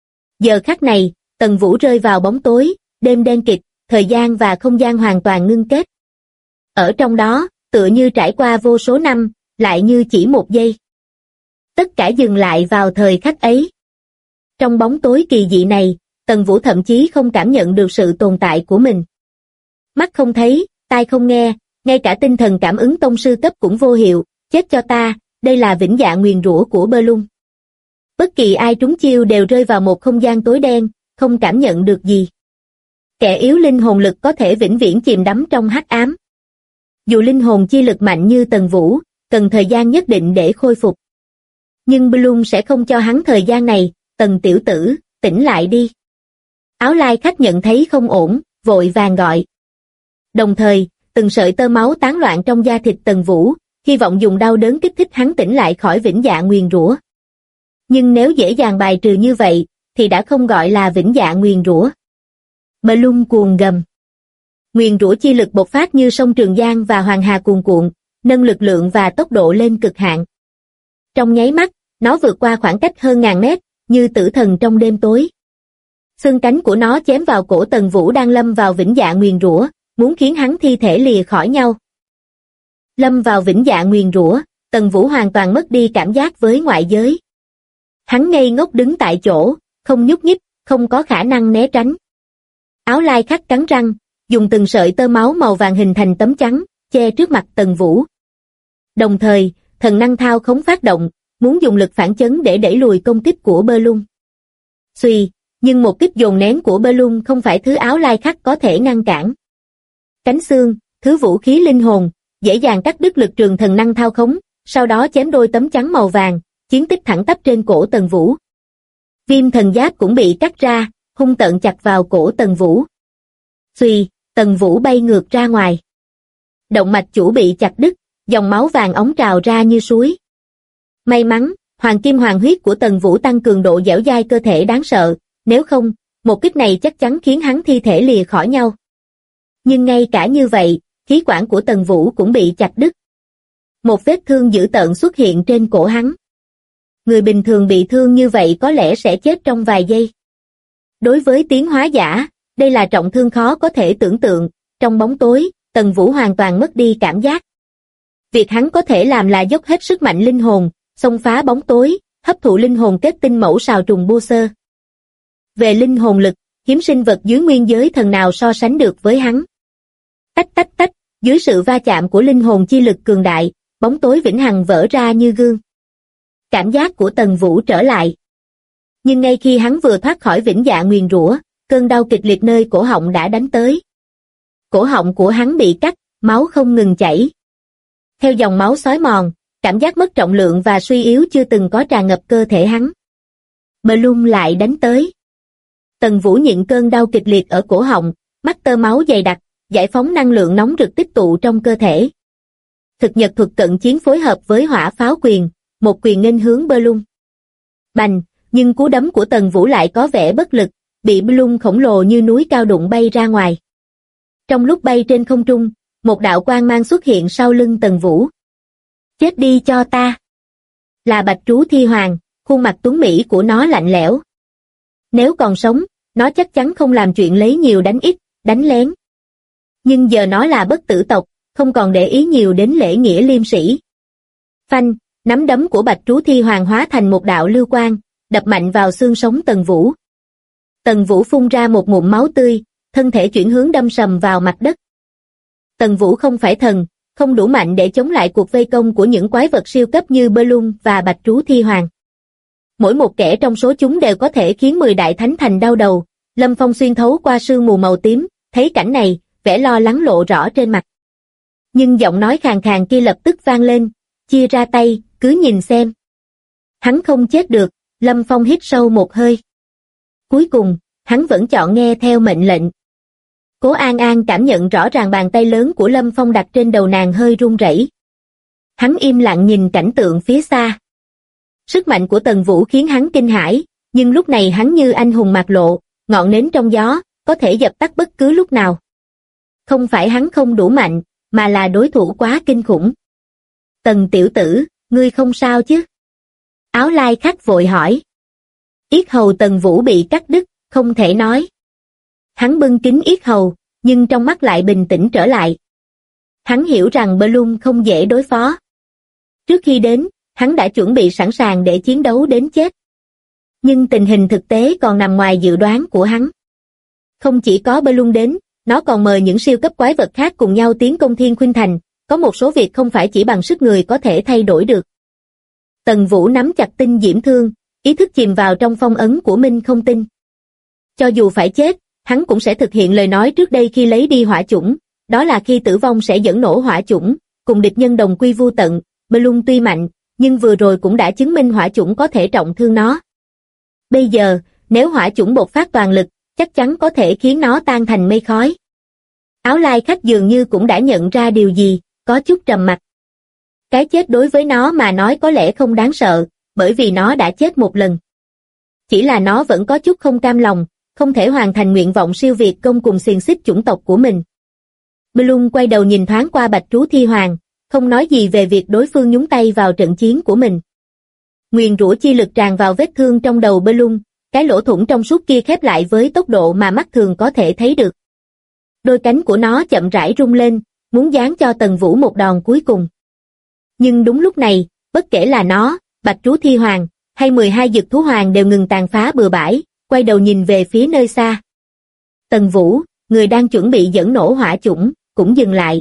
B: Giờ khắc này, Tần Vũ rơi vào bóng tối, đêm đen kịt, thời gian và không gian hoàn toàn ngưng kết. Ở trong đó, tựa như trải qua vô số năm, lại như chỉ một giây. Tất cả dừng lại vào thời khắc ấy. Trong bóng tối kỳ dị này, Tần Vũ thậm chí không cảm nhận được sự tồn tại của mình. Mắt không thấy, tai không nghe, ngay cả tinh thần cảm ứng tông sư cấp cũng vô hiệu, chết cho ta, đây là vĩnh dạ nguyền rủa của Bloom. Bất kỳ ai trúng chiêu đều rơi vào một không gian tối đen, không cảm nhận được gì. Kẻ yếu linh hồn lực có thể vĩnh viễn chìm đắm trong hắc ám. Dù linh hồn chi lực mạnh như Tần Vũ, cần thời gian nhất định để khôi phục. Nhưng Bloom sẽ không cho hắn thời gian này. Tần tiểu tử, tỉnh lại đi. Áo lai khách nhận thấy không ổn, vội vàng gọi. Đồng thời, từng sợi tơ máu tán loạn trong da thịt Tần Vũ, hy vọng dùng đau đớn kích thích hắn tỉnh lại khỏi vĩnh dạ nguyền rủa. Nhưng nếu dễ dàng bài trừ như vậy, thì đã không gọi là vĩnh dạ nguyền rủa. Bloom cuồng gầm. Nguyền rủa chi lực bộc phát như sông Trường Giang và Hoàng Hà cuồn cuộn, nâng lực lượng và tốc độ lên cực hạn. Trong nháy mắt, nó vượt qua khoảng cách hơn ngàn mét, như tử thần trong đêm tối. Xương cánh của nó chém vào cổ Tần Vũ đang lâm vào vĩnh dạ nguyền rủa, muốn khiến hắn thi thể lìa khỏi nhau. Lâm vào vĩnh dạ nguyền rủa, Tần Vũ hoàn toàn mất đi cảm giác với ngoại giới. Hắn ngây ngốc đứng tại chỗ, không nhúc nhích, không có khả năng né tránh. Áo lai khách cắn răng, dùng từng sợi tơ máu màu vàng hình thành tấm chắn, che trước mặt Tần Vũ. Đồng thời, thần năng thao khống phát động, muốn dùng lực phản chấn để đẩy lùi công kích của Bloom. Xuy, nhưng một kích dồn nén của Bloom không phải thứ áo lai khách có thể ngăn cản. cánh xương, thứ vũ khí linh hồn, dễ dàng cắt đứt lực trường thần năng thao khống, sau đó chém đôi tấm chắn màu vàng, chiến tích thẳng tắp trên cổ Tần Vũ. Viêm thần giáp cũng bị cắt ra, hung tợn chặt vào cổ Tần Vũ. Xuy, Tần Vũ bay ngược ra ngoài. Động mạch chủ bị chặt đứt, dòng máu vàng óng trào ra như suối. May mắn, hoàng kim hoàng huyết của Tần Vũ tăng cường độ dẻo dai cơ thể đáng sợ, nếu không, một kích này chắc chắn khiến hắn thi thể lìa khỏi nhau. Nhưng ngay cả như vậy, khí quản của Tần Vũ cũng bị chặt đứt. Một vết thương dữ tợn xuất hiện trên cổ hắn. Người bình thường bị thương như vậy có lẽ sẽ chết trong vài giây. Đối với tiến hóa giả, đây là trọng thương khó có thể tưởng tượng, trong bóng tối, Tần Vũ hoàn toàn mất đi cảm giác. Việc hắn có thể làm là dốc hết sức mạnh linh hồn, xông phá bóng tối, hấp thụ linh hồn kết tinh mẫu sào trùng bô sơ. Về linh hồn lực, hiếm sinh vật dưới nguyên giới thần nào so sánh được với hắn. Tách tách tách, dưới sự va chạm của linh hồn chi lực cường đại, bóng tối vĩnh hằng vỡ ra như gương. Cảm giác của Tần Vũ trở lại. Nhưng ngay khi hắn vừa thoát khỏi vĩnh dạ nguyền rủa, cơn đau kịch liệt nơi cổ họng đã đánh tới. Cổ họng của hắn bị cắt, máu không ngừng chảy. Theo dòng máu xói mòn, cảm giác mất trọng lượng và suy yếu chưa từng có tràn ngập cơ thể hắn. Bloom lại đánh tới. Tần Vũ nhịn cơn đau kịch liệt ở cổ họng, mắt tơ máu dày đặc, giải phóng năng lượng nóng rực tích tụ trong cơ thể. Thực nhật thuật cận chiến phối hợp với hỏa pháo quyền, một quyền nghênh hướng Bloom. Bành, nhưng cú đấm của Tần Vũ lại có vẻ bất lực, bị Bloom khổng lồ như núi cao đụng bay ra ngoài. Trong lúc bay trên không trung, một đạo quang mang xuất hiện sau lưng Tần Vũ. Chết đi cho ta. Là Bạch Trú Thi Hoàng, khuôn mặt tuấn mỹ của nó lạnh lẽo. Nếu còn sống, nó chắc chắn không làm chuyện lấy nhiều đánh ít, đánh lén. Nhưng giờ nó là bất tử tộc, không còn để ý nhiều đến lễ nghĩa liêm sĩ. Phanh, nắm đấm của Bạch Trú Thi Hoàng hóa thành một đạo lưu quang, đập mạnh vào xương sống Tần Vũ. Tần Vũ phun ra một ngụm máu tươi, thân thể chuyển hướng đâm sầm vào mặt đất. Tần Vũ không phải thần, không đủ mạnh để chống lại cuộc vây công của những quái vật siêu cấp như Bloom và Bạch Trú Thi Hoàng. Mỗi một kẻ trong số chúng đều có thể khiến 10 đại thánh thành đau đầu. Lâm Phong xuyên thấu qua sương mù màu tím, thấy cảnh này, vẻ lo lắng lộ rõ trên mặt. Nhưng giọng nói khàn khàn kia lập tức vang lên, chia ra tay, cứ nhìn xem. Hắn không chết được, Lâm Phong hít sâu một hơi. Cuối cùng, hắn vẫn chọn nghe theo mệnh lệnh. Cố An An cảm nhận rõ ràng bàn tay lớn của Lâm Phong đặt trên đầu nàng hơi run rẩy. Hắn im lặng nhìn cảnh tượng phía xa. Sức mạnh của Tần Vũ khiến hắn kinh hãi, nhưng lúc này hắn như anh hùng mạc lộ, ngọn nến trong gió, có thể dập tắt bất cứ lúc nào. Không phải hắn không đủ mạnh, mà là đối thủ quá kinh khủng. Tần tiểu tử, ngươi không sao chứ? Áo lai khắc vội hỏi. Yết hầu Tần Vũ bị cắt đứt, không thể nói. Hắn bưng kín yết hầu, nhưng trong mắt lại bình tĩnh trở lại. Hắn hiểu rằng Bloom không dễ đối phó. Trước khi đến, hắn đã chuẩn bị sẵn sàng để chiến đấu đến chết. Nhưng tình hình thực tế còn nằm ngoài dự đoán của hắn. Không chỉ có Bloom đến, nó còn mời những siêu cấp quái vật khác cùng nhau tiến công Thiên Khuynh Thành, có một số việc không phải chỉ bằng sức người có thể thay đổi được. Tần Vũ nắm chặt tinh diễm thương, ý thức chìm vào trong phong ấn của Minh Không Tinh. Cho dù phải chết, hắn cũng sẽ thực hiện lời nói trước đây khi lấy đi hỏa chủng, đó là khi tử vong sẽ dẫn nổ hỏa chủng, cùng địch nhân đồng quy vu tận. Bloom tuy mạnh, nhưng vừa rồi cũng đã chứng minh hỏa chủng có thể trọng thương nó. Bây giờ, nếu hỏa chủng bộc phát toàn lực, chắc chắn có thể khiến nó tan thành mây khói. Áo lai khách dường như cũng đã nhận ra điều gì, có chút trầm mặc. Cái chết đối với nó mà nói có lẽ không đáng sợ, bởi vì nó đã chết một lần. Chỉ là nó vẫn có chút không cam lòng, không thể hoàn thành nguyện vọng siêu việt công cùng xiềng xích chủng tộc của mình. Bloom quay đầu nhìn thoáng qua Bạch Trú Thi Hoàng, không nói gì về việc đối phương nhúng tay vào trận chiến của mình. Nguyền rủa chi lực tràn vào vết thương trong đầu Bloom, cái lỗ thủng trong suốt kia khép lại với tốc độ mà mắt thường có thể thấy được. Đôi cánh của nó chậm rãi rung lên, muốn giáng cho Tần Vũ một đòn cuối cùng. Nhưng đúng lúc này, bất kể là nó, Bạch Trú Thi Hoàng, hay 12 dực thú hoàng đều ngừng tàn phá bừa bãi, quay đầu nhìn về phía nơi xa. Tần Vũ, người đang chuẩn bị dẫn nổ hỏa chủng, cũng dừng lại.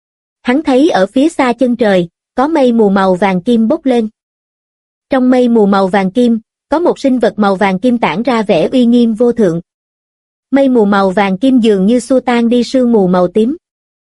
B: Hắn thấy ở phía xa chân trời, có mây mù màu vàng kim bốc lên. Trong mây mù màu vàng kim, có một sinh vật màu vàng kim tản ra vẻ uy nghiêm vô thượng. Mây mù màu vàng kim dường như xua tan đi sương mù màu tím.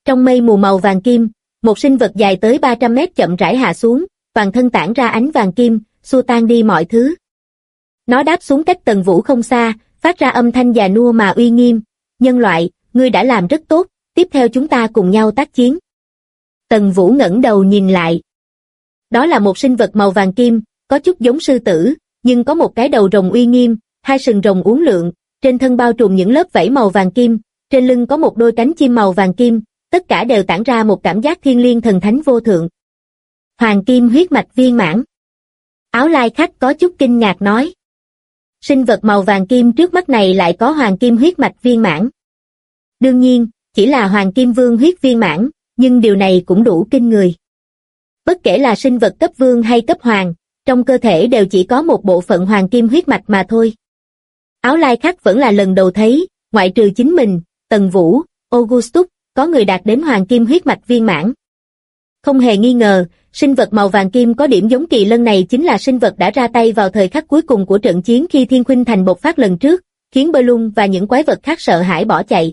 B: Trong mây mù màu vàng kim, một sinh vật dài tới 300 mét chậm rãi hạ xuống, toàn thân tản ra ánh vàng kim, xua tan đi mọi thứ. Nó đáp xuống cách Tần Vũ không xa, phát ra âm thanh già nua mà uy nghiêm. Nhân loại, ngươi đã làm rất tốt, tiếp theo chúng ta cùng nhau tác chiến. Tần Vũ ngẩng đầu nhìn lại. Đó là một sinh vật màu vàng kim, có chút giống sư tử, nhưng có một cái đầu rồng uy nghiêm, hai sừng rồng uốn lượn, trên thân bao trùm những lớp vảy màu vàng kim, trên lưng có một đôi cánh chim màu vàng kim, tất cả đều tản ra một cảm giác thiêng liêng thần thánh vô thượng. Hoàng kim huyết mạch viên mãn. Áo lai khách có chút kinh ngạc nói. Sinh vật màu vàng kim trước mắt này lại có hoàng kim huyết mạch viên mãn. Đương nhiên, chỉ là hoàng kim vương huyết viên mãn, nhưng điều này cũng đủ kinh người. Bất kể là sinh vật cấp vương hay cấp hoàng, trong cơ thể đều chỉ có một bộ phận hoàng kim huyết mạch mà thôi. Áo lai khách vẫn là lần đầu thấy, ngoại trừ chính mình, Tần Vũ, Augustus, có người đạt đến hoàng kim huyết mạch viên mãn. Không hề nghi ngờ, sinh vật màu vàng kim có điểm giống kỳ lân này chính là sinh vật đã ra tay vào thời khắc cuối cùng của trận chiến khi Thiên Khuynh Thành bộc phát lần trước, khiến Bellum và những quái vật khác sợ hãi bỏ chạy.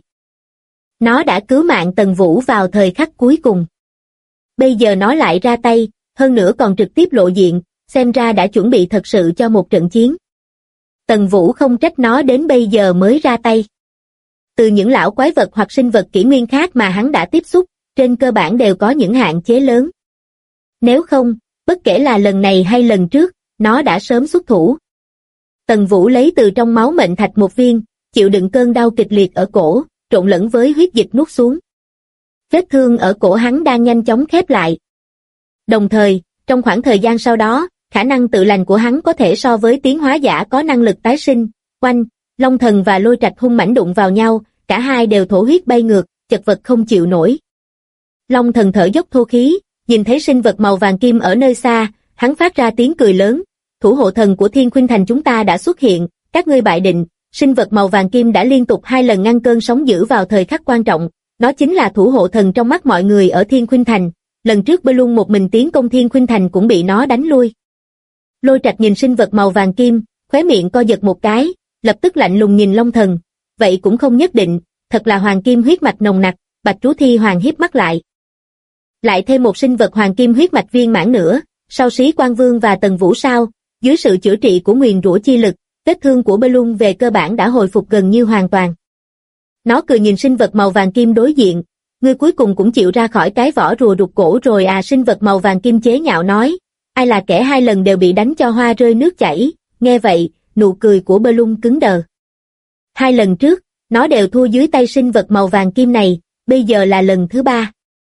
B: Nó đã cứu mạng Tần Vũ vào thời khắc cuối cùng. Bây giờ nó lại ra tay, hơn nữa còn trực tiếp lộ diện, xem ra đã chuẩn bị thật sự cho một trận chiến. Tần Vũ không trách nó đến bây giờ mới ra tay. Từ những lão quái vật hoặc sinh vật kỷ nguyên khác mà hắn đã tiếp xúc, trên cơ bản đều có những hạn chế lớn. Nếu không, bất kể là lần này hay lần trước, nó đã sớm xuất thủ. Tần Vũ lấy từ trong máu mệnh thạch một viên, chịu đựng cơn đau kịch liệt ở cổ, trộn lẫn với huyết dịch nuốt xuống. Vết thương ở cổ hắn đang nhanh chóng khép lại. Đồng thời, trong khoảng thời gian sau đó, khả năng tự lành của hắn có thể so với tiến hóa giả có năng lực tái sinh. Oanh, Long Thần và Lôi Trạch hung mãnh đụng vào nhau, cả hai đều thổ huyết bay ngược, chật vật không chịu nổi. Long Thần thở dốc thô khí, nhìn thấy sinh vật màu vàng kim ở nơi xa, hắn phát ra tiếng cười lớn. Thủ hộ thần của Thiên Khuynh Thành chúng ta đã xuất hiện, các ngươi bại định. Sinh vật màu vàng kim đã liên tục 2 lần ngăn cơn sóng dữ vào thời khắc quan trọng, nó chính là thủ hộ thần trong mắt mọi người ở Thiên Khuynh Thành. Lần trước Bellum một mình tiến công Thiên Khuynh Thành cũng bị nó đánh lui. Lôi Trạch nhìn sinh vật màu vàng kim, khóe miệng co giật một cái, lập tức lạnh lùng nhìn Long Thần. Vậy cũng không nhất định, thật là hoàng kim huyết mạch nồng nặc. Bạch Trú Thi Hoàng híp mắt lại. Lại thêm một sinh vật hoàng kim huyết mạch viên mãn nữa, sau Sĩ Quan Vương và Tần Vũ sao, dưới sự chữa trị của nguyền rủa chi lực, vết thương của Bellum về cơ bản đã hồi phục gần như hoàn toàn. Nó cười nhìn sinh vật màu vàng kim đối diện, ngươi cuối cùng cũng chịu ra khỏi cái vỏ rùa đục cổ rồi à. Sinh vật màu vàng kim chế nhạo nói, ai là kẻ 2 lần đều bị đánh cho hoa rơi nước chảy. Nghe vậy, nụ cười của Bellum cứng đờ. 2 lần trước, nó đều thua dưới tay sinh vật màu vàng kim này, bây giờ là lần thứ 3.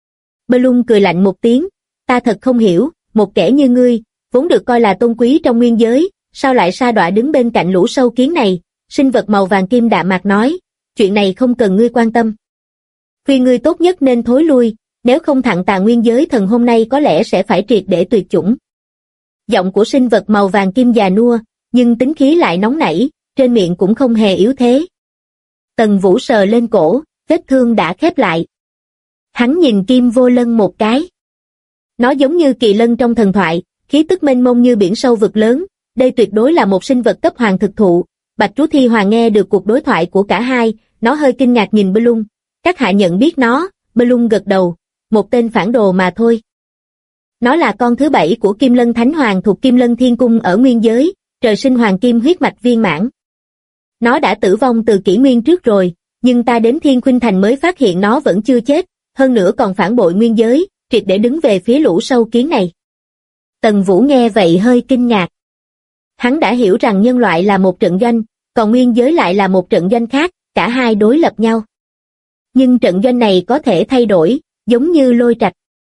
B: Bellum cười lạnh một tiếng, ta thật không hiểu, một kẻ như ngươi, vốn được coi là tôn quý trong nguyên giới, sao lại sa đọa đứng bên cạnh lũ sâu kiến này. Sinh vật màu vàng kim đạm mạc nói, chuyện này không cần ngươi quan tâm. Khuyên ngươi tốt nhất nên thối lui, nếu không Thặng Tà nguyên giới thần hôm nay có lẽ sẽ phải triệt để tuyệt chủng. Giọng của sinh vật màu vàng kim già nua, nhưng tính khí lại nóng nảy, trên miệng cũng không hề yếu thế. Tần Vũ sờ lên cổ, vết thương đã khép lại. Hắn nhìn Kim Vô Lân một cái. Nó giống như kỳ lân trong thần thoại, khí tức mênh mông như biển sâu vực lớn, đây tuyệt đối là một sinh vật cấp hoàng thực thụ. Bạch Trú Thi Hoàng nghe được cuộc đối thoại của cả hai, nó hơi kinh ngạc nhìn Bellum. Các hạ nhận biết nó, Bellum gật đầu, một tên phản đồ mà thôi. Nó là con thứ 7 của Kim Lân Thánh Hoàng thuộc Kim Lân Thiên Cung ở nguyên giới, trời sinh hoàng kim huyết mạch viên mãn. Nó đã tử vong từ kỷ nguyên trước rồi, nhưng ta đến Thiên Khuynh Thành mới phát hiện nó vẫn chưa chết, hơn nữa còn phản bội nguyên giới, triệt để đứng về phía lũ sâu kiến này. Tần Vũ nghe vậy hơi kinh ngạc. Hắn đã hiểu rằng nhân loại là một trận doanh, còn nguyên giới lại là một trận doanh khác, cả hai đối lập nhau. Nhưng trận doanh này có thể thay đổi, giống như Lôi Trạch.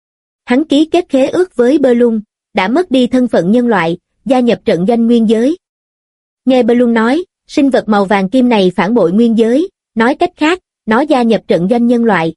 B: Hắn ký kết khế ước với Bellum, đã mất đi thân phận nhân loại, gia nhập trận doanh nguyên giới. Nghe Bellum nói, sinh vật màu vàng kim này phản bội nguyên giới, nói cách khác, nó gia nhập trận doanh nhân loại.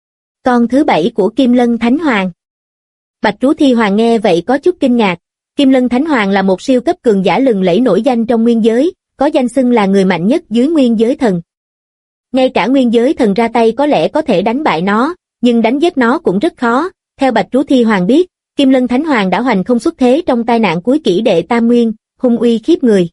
B: Con thứ 7 của Kim Lân Thánh Hoàng. Bạch Trú Thi Hoàng nghe vậy có chút kinh ngạc. Kim Lân Thánh Hoàng là một siêu cấp cường giả lừng lẫy nổi danh trong nguyên giới, có danh xưng là người mạnh nhất dưới nguyên giới thần. Ngay cả nguyên giới thần ra tay có lẽ có thể đánh bại nó, nhưng đánh giết nó cũng rất khó. Theo Bạch Trú Thi Hoàng biết, Kim Lân Thánh Hoàng đã hoành không xuất thế trong tai nạn cuối kỷ đệ Tam Nguyên, hung uy khiếp người.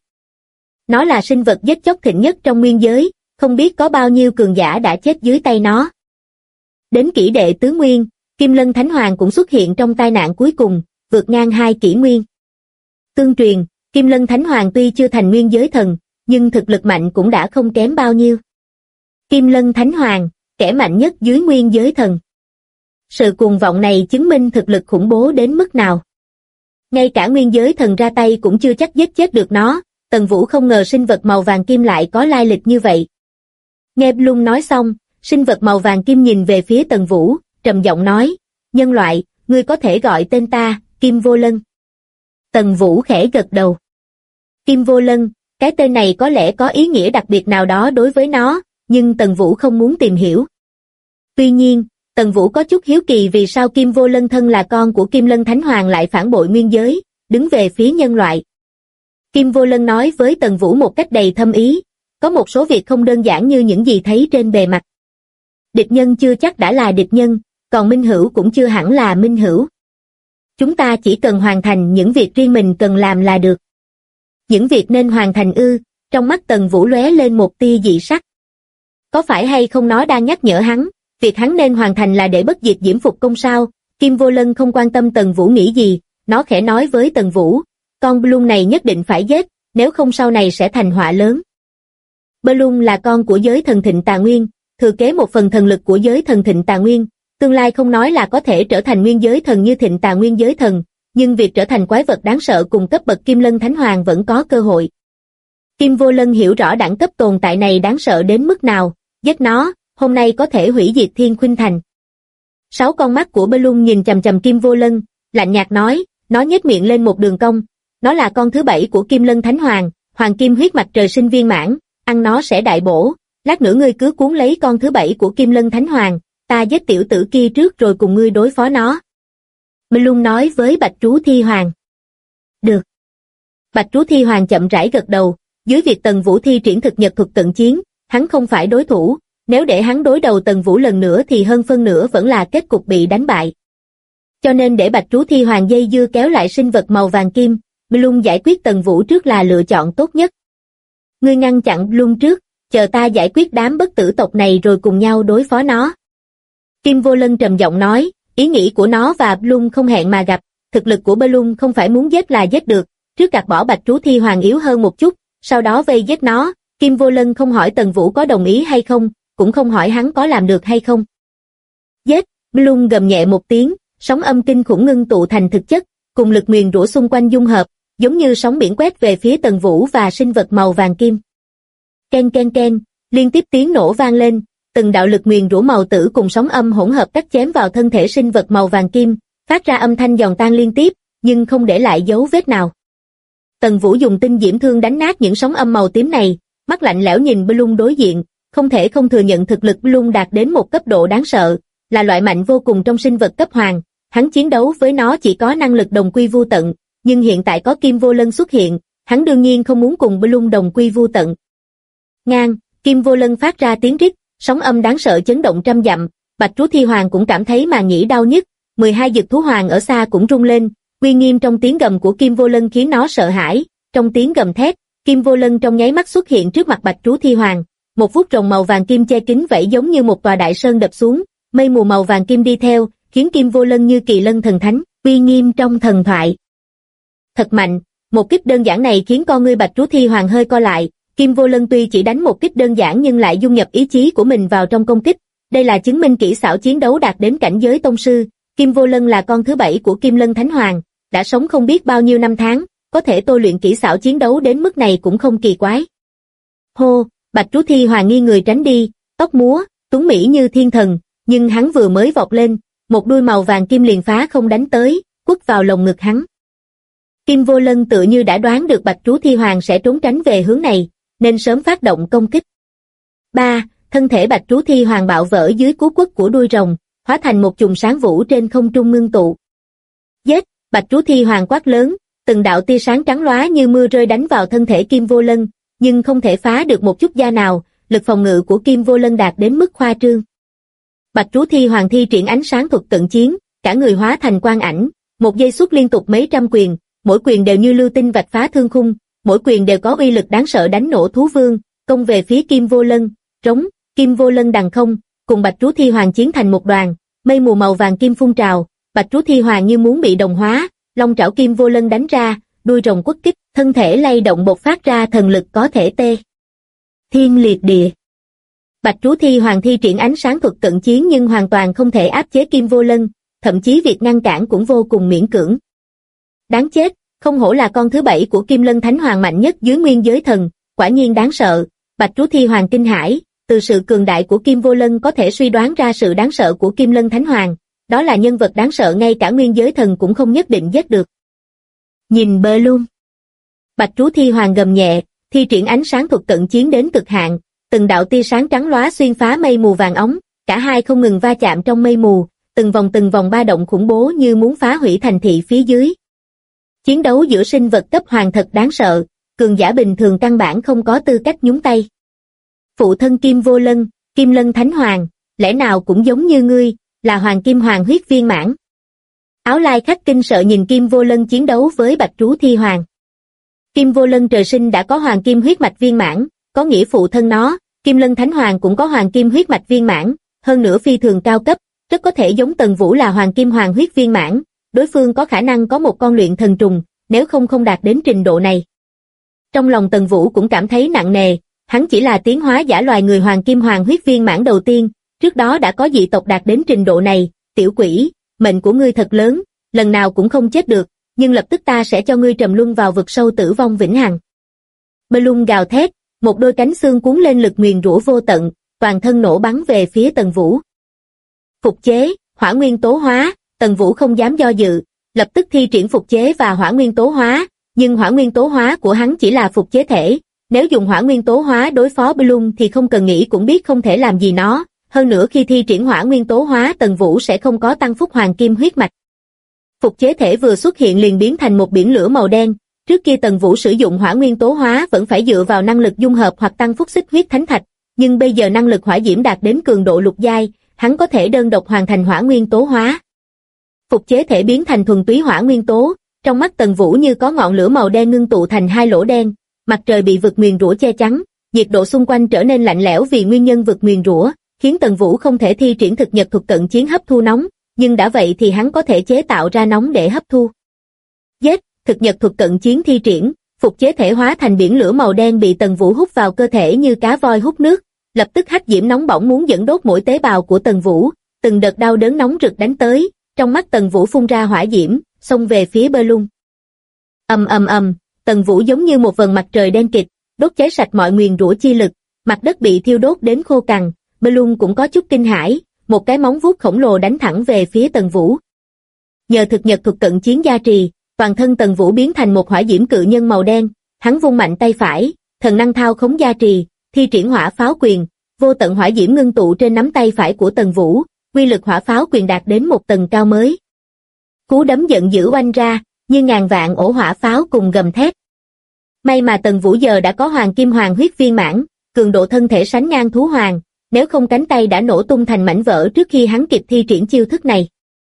B: Nó là sinh vật giết chóc thịnh nhất trong nguyên giới, không biết có bao nhiêu cường giả đã chết dưới tay nó. Đến kỷ đệ tứ nguyên, Kim Lân Thánh Hoàng cũng xuất hiện trong tai nạn cuối cùng, vượt ngang 2 kỷ nguyên. Tương truyền, Kim Lân Thánh Hoàng tuy chưa thành nguyên giới thần, nhưng thực lực mạnh cũng đã không kém bao nhiêu. Kim Lân Thánh Hoàng, kẻ mạnh nhất dưới nguyên giới thần. Sự cuồng vọng này chứng minh thực lực khủng bố đến mức nào. Ngay cả nguyên giới thần ra tay cũng chưa chắc giết chết được nó, Tần Vũ không ngờ sinh vật màu vàng kim lại có lai lịch như vậy. Nghe Bloom nói xong, sinh vật màu vàng kim nhìn về phía Tần Vũ, trầm giọng nói, nhân loại, ngươi có thể gọi tên ta, Kim Vô Lân. Tần Vũ khẽ gật đầu. Kim Vô Lân, cái tên này có lẽ có ý nghĩa đặc biệt nào đó đối với nó, nhưng Tần Vũ không muốn tìm hiểu. Tuy nhiên, Tần Vũ có chút hiếu kỳ vì sao Kim Vô Lân thân là con của Kim Lân Thánh Hoàng lại phản bội nguyên giới, đứng về phía nhân loại. Kim Vô Lân nói với Tần Vũ một cách đầy thâm ý, có một số việc không đơn giản như những gì thấy trên bề mặt. Địch nhân chưa chắc đã là địch nhân, còn minh hữu cũng chưa hẳn là minh hữu. Chúng ta chỉ cần hoàn thành những việc riêng mình cần làm là được. Những việc nên hoàn thành ư? Trong mắt Tần Vũ lóe lên một tia dị sắc. Có phải hay không nó đang nhắc nhở hắn, việc hắn nên hoàn thành là để bất diệt diễm phục công sao? Kim Vô Lân không quan tâm Tần Vũ nghĩ gì, nó khẽ nói với Tần Vũ, con Bloom này nhất định phải giết, nếu không sau này sẽ thành họa lớn. Bloom là con của giới thần Thịnh Tà Nguyên, thừa kế một phần thần lực của giới thần Thịnh Tà Nguyên, tương lai không nói là có thể trở thành nguyên giới thần như Thịnh Tà Nguyên giới thần, nhưng việc trở thành quái vật đáng sợ cùng cấp bậc Kim Lân Thánh Hoàng vẫn có cơ hội. Kim Vô Lân hiểu rõ đẳng cấp tồn tại này đáng sợ đến mức nào, giết nó, hôm nay có thể hủy diệt Thiên Khuynh Thành. 6 con mắt của Bloom nhìn chằm chằm Kim Vô Lân, lạnh nhạt nói, nó nhếch miệng lên một đường cong, nó là con thứ 7 của Kim Lân Thánh Hoàng, Hoàng Kim huyết mạch trời sinh viên mãn, ăn nó sẽ đại bổ, lát nữa ngươi cứ cuốn lấy con thứ 7 của Kim Lân Thánh Hoàng, ta giết tiểu tử kia trước rồi cùng ngươi đối phó nó. Bloom nói với Bạch Trú Thi Hoàng. Được. Bạch Trú Thi Hoàng chậm rãi gật đầu, dưới việc Tần Vũ thi triển thực nhật thuật cận chiến, hắn không phải đối thủ, nếu để hắn đối đầu Tần Vũ lần nữa thì hơn phân nửa vẫn là kết cục bị đánh bại. Cho nên để Bạch Trú Thi Hoàng dây dưa kéo lại sinh vật màu vàng kim, Bloom giải quyết Tần Vũ trước là lựa chọn tốt nhất. Ngươi ngăn chặn Bloom trước, chờ ta giải quyết đám bất tử tộc này rồi cùng nhau đối phó nó. Kim Vô Lân trầm giọng nói, ý nghĩ của nó và Bloom không hẹn mà gặp, thực lực của Bloom không phải muốn giết là giết được, trước gạt bỏ Bạch Trú Thi Hoàng yếu hơn một chút, sau đó vây giết nó. Kim Vô Lân không hỏi Tần Vũ có đồng ý hay không, cũng không hỏi hắn có làm được hay không. Giết, Bloom gầm nhẹ một tiếng, sóng âm kinh khủng ngưng tụ thành thực chất, cùng lực nguyền rủa xung quanh dung hợp, giống như sóng biển quét về phía Tần Vũ và sinh vật màu vàng kim. Ken ken ken, liên tiếp tiếng nổ vang lên, từng đạo lực nguyền rủa màu tử cùng sóng âm hỗn hợp cắt chém vào thân thể sinh vật màu vàng kim, phát ra âm thanh giòn tan liên tiếp, nhưng không để lại dấu vết nào. Tần Vũ dùng tinh diễm thương đánh nát những sóng âm màu tím này, mắt lạnh lẽo nhìn Bloom đối diện, không thể không thừa nhận thực lực Bloom đạt đến một cấp độ đáng sợ, là loại mạnh vô cùng trong sinh vật cấp hoàng, hắn chiến đấu với nó chỉ có năng lực đồng quy vu tận, nhưng hiện tại có Kim Vô Lân xuất hiện, hắn đương nhiên không muốn cùng Bloom đồng quy vu tận. Ngang, Kim Vô Lân phát ra tiếng rít, sóng âm đáng sợ chấn động trăm dặm, Bạch Trú Thi Hoàng cũng cảm thấy màng nhĩ đau nhức, 12 dực thú hoàng ở xa cũng rung lên, uy nghiêm trong tiếng gầm của Kim Vô Lân khiến nó sợ hãi, trong tiếng gầm thét, Kim Vô Lân trong nháy mắt xuất hiện trước mặt Bạch Trú Thi Hoàng, một vuốt rồng màu vàng kim che kín vẫy giống như một tòa đại sơn đập xuống, mây mù màu vàng kim đi theo, khiến Kim Vô Lân như kỳ lân thần thánh, uy nghiêm trong thần thoại. Thật mạnh, một kích đơn giản này khiến con ngươi Bạch Trú Thi Hoàng hơi co lại, Kim Vô Lân tuy chỉ đánh một kích đơn giản nhưng lại dung nhập ý chí của mình vào trong công kích, đây là chứng minh kỹ xảo chiến đấu đạt đến cảnh giới tông sư. Kim Vô Lân là con thứ 7 của Kim Lân Thánh Hoàng, đã sống không biết bao nhiêu năm tháng, có thể tôi luyện kỹ xảo chiến đấu đến mức này cũng không kỳ quái. Hô, Bạch Trú Thi Hoàng nghi người tránh đi, tóc múa, tuấn mỹ như thiên thần, nhưng hắn vừa mới vọt lên, một đuôi màu vàng kim liền phá không đánh tới, quất vào lồng ngực hắn. Kim Vô Lân tự như đã đoán được Bạch Trú Thi Hoàng sẽ trốn tránh về hướng này, nên sớm phát động công kích. 3. Thân thể Bạch Trú Thi Hoàng bạo vỡ dưới cú quất của đuôi rồng, hóa thành một chùm sáng vũ trên không trung ngưng tụ. Giết, Bạch Trú Thi Hoàng quát lớn, từng đạo tia sáng trắng lóa như mưa rơi đánh vào thân thể Kim Vô Lân, nhưng không thể phá được một chút da nào, lực phòng ngự của Kim Vô Lân đạt đến mức khoa trương. Bạch Trú Thi Hoàng thi triển ánh sáng thuật cận chiến, cả người hóa thành quang ảnh, một giây xuất liên tục mấy trăm quyền, mỗi quyền đều như lưu tinh vạch phá thương khung, mỗi quyền đều có uy lực đáng sợ đánh nổ thú vương, công về phía Kim Vô Lân, trống, Kim Vô Lân đằng không, cùng Bạch Trú Thi Hoàng chiến thành một đoàn, mây mù màu vàng kim phun trào, Bạch Trú Thi Hoàng như muốn bị đồng hóa, long trảo kim vô lân đánh ra, đuôi rồng quất kích, thân thể lay động bộc phát ra thần lực có thể tê thiên liệt địa. Bạch Trú Thi Hoàng thi triển ánh sáng thuật cận chiến nhưng hoàn toàn không thể áp chế kim vô lân, thậm chí việc ngăn cản cũng vô cùng miễn cưỡng. Đáng chết, không hổ là con thứ 7 của Kim Lân Thánh Hoàng mạnh nhất dưới nguyên giới thần, quả nhiên đáng sợ. Bạch Trú Thi Hoàng kinh hãi, từ sự cường đại của Kim Vô Lân có thể suy đoán ra sự đáng sợ của Kim Lân Thánh Hoàng, đó là nhân vật đáng sợ ngay cả nguyên giới thần cũng không nhất định giết được. Nhìn bơ luôn. Bạch Trú Thi Hoàng gầm nhẹ, thi triển ánh sáng thuật cận chiến đến cực hạn, từng đạo tia sáng trắng lóa xuyên phá mây mù vàng óng, cả hai không ngừng va chạm trong mây mù, từng vòng ba động khủng bố như muốn phá hủy thành thị phía dưới. Chiến đấu giữa sinh vật cấp hoàng thật đáng sợ, cường giả bình thường căn bản không có tư cách nhúng tay. Phụ thân Kim Vô Lân, Kim Lân Thánh Hoàng, lẽ nào cũng giống như ngươi, là Hoàng Kim Hoàng huyết viên mãn. Áo lai khách kinh sợ nhìn Kim Vô Lân chiến đấu với Bạch Trú Thi Hoàng. Kim Vô Lân trời sinh đã có Hoàng Kim huyết mạch viên mãn, có nghĩa phụ thân nó, Kim Lân Thánh Hoàng cũng có Hoàng Kim huyết mạch viên mãn, hơn nữa phi thường cao cấp, rất có thể giống Tần Vũ là Hoàng Kim Hoàng huyết viên mãn, đối phương có khả năng có một con luyện thần trùng, nếu không đạt đến trình độ này. Trong lòng Tần Vũ cũng cảm thấy nặng nề, hắn chỉ là tiến hóa giả loài người Hoàng Kim Hoàng huyết viên mãn đầu tiên, trước đó đã có dị tộc đạt đến trình độ này. Tiểu quỷ, mệnh của ngươi thật lớn, lần nào cũng không chết được, nhưng lập tức ta sẽ cho ngươi trầm luân vào vực sâu tử vong vĩnh hằng. Belung gào thét, một đôi cánh xương cuốn lên lực nguyền rủa vô tận, toàn thân nổ bắn về phía Tần Vũ. Phục chế, hỏa nguyên tố hóa, Tần Vũ không dám do dự, lập tức thi triển phục chế và hỏa nguyên tố hóa, nhưng hỏa nguyên tố hóa của hắn chỉ là phục chế thể, nếu dùng hỏa nguyên tố hóa đối phó Belung thì không cần nghĩ cũng biết không thể làm gì nó, hơn nữa khi thi triển hỏa nguyên tố hóa Tần Vũ sẽ không có tăng phúc hoàng kim huyết mạch. Phục chế thể vừa xuất hiện liền biến thành một biển lửa màu đen, trước kia Tần Vũ sử dụng hỏa nguyên tố hóa vẫn phải dựa vào năng lực dung hợp hoặc tăng phúc xích huyết thánh thạch, nhưng bây giờ năng lực hỏa diễm đạt đến cường độ lục giai, hắn có thể đơn độc hoàn thành hỏa nguyên tố hóa. Phục chế thể biến thành thuần túy hỏa nguyên tố, trong mắt Tần Vũ như có ngọn lửa màu đen ngưng tụ thành hai lỗ đen, mặt trời bị vực nguyền rủa che chắn, nhiệt độ xung quanh trở nên lạnh lẽo vì nguyên nhân vực nguyền rủa, khiến Tần Vũ không thể thi triển thực nhật thuật cận chiến hấp thu nóng, nhưng đã vậy thì hắn có thể chế tạo ra nóng để hấp thu. Giết, thực nhật thuật cận chiến thi triển, phục chế thể hóa thành biển lửa màu đen bị Tần Vũ hút vào cơ thể như cá voi hút nước, lập tức hắc diễm nóng bỏng muốn dẫn đốt mỗi tế bào của Tần Vũ, từng đợt đau đớn nóng rực đánh tới, trong mắt Tần Vũ phun ra hỏa diễm, xông về phía Belung. Tần Vũ giống như một vầng mặt trời đen kịt, đốt cháy sạch mọi nguyền rủa chi lực, mặt đất bị thiêu đốt đến khô cằn, Belung cũng có chút kinh hãi, một cái móng vuốt khổng lồ đánh thẳng về phía Tần Vũ. Nhờ thực nhật thuật cận chiến gia trì, toàn thân Tần Vũ biến thành một hỏa diễm cự nhân màu đen, hắn vung mạnh tay phải, thần năng thao khống gia trì, thi triển hỏa pháo quyền, vô tận hỏa diễm ngưng tụ trên nắm tay phải của Tần Vũ, quy lực hỏa pháo quyền đạt đến một tầng cao mới. Cú đấm giận dữ oanh ra, như ngàn vạn ổ hỏa pháo cùng gầm thét. May mà Tần Vũ giờ đã có Hoàng Kim Hoàng huyết viên mãn, cường độ thân thể sánh ngang thú hoàng, nếu không cánh tay đã nổ tung thành mảnh vỡ trước khi hắn kịp thi triển chiêu thức này.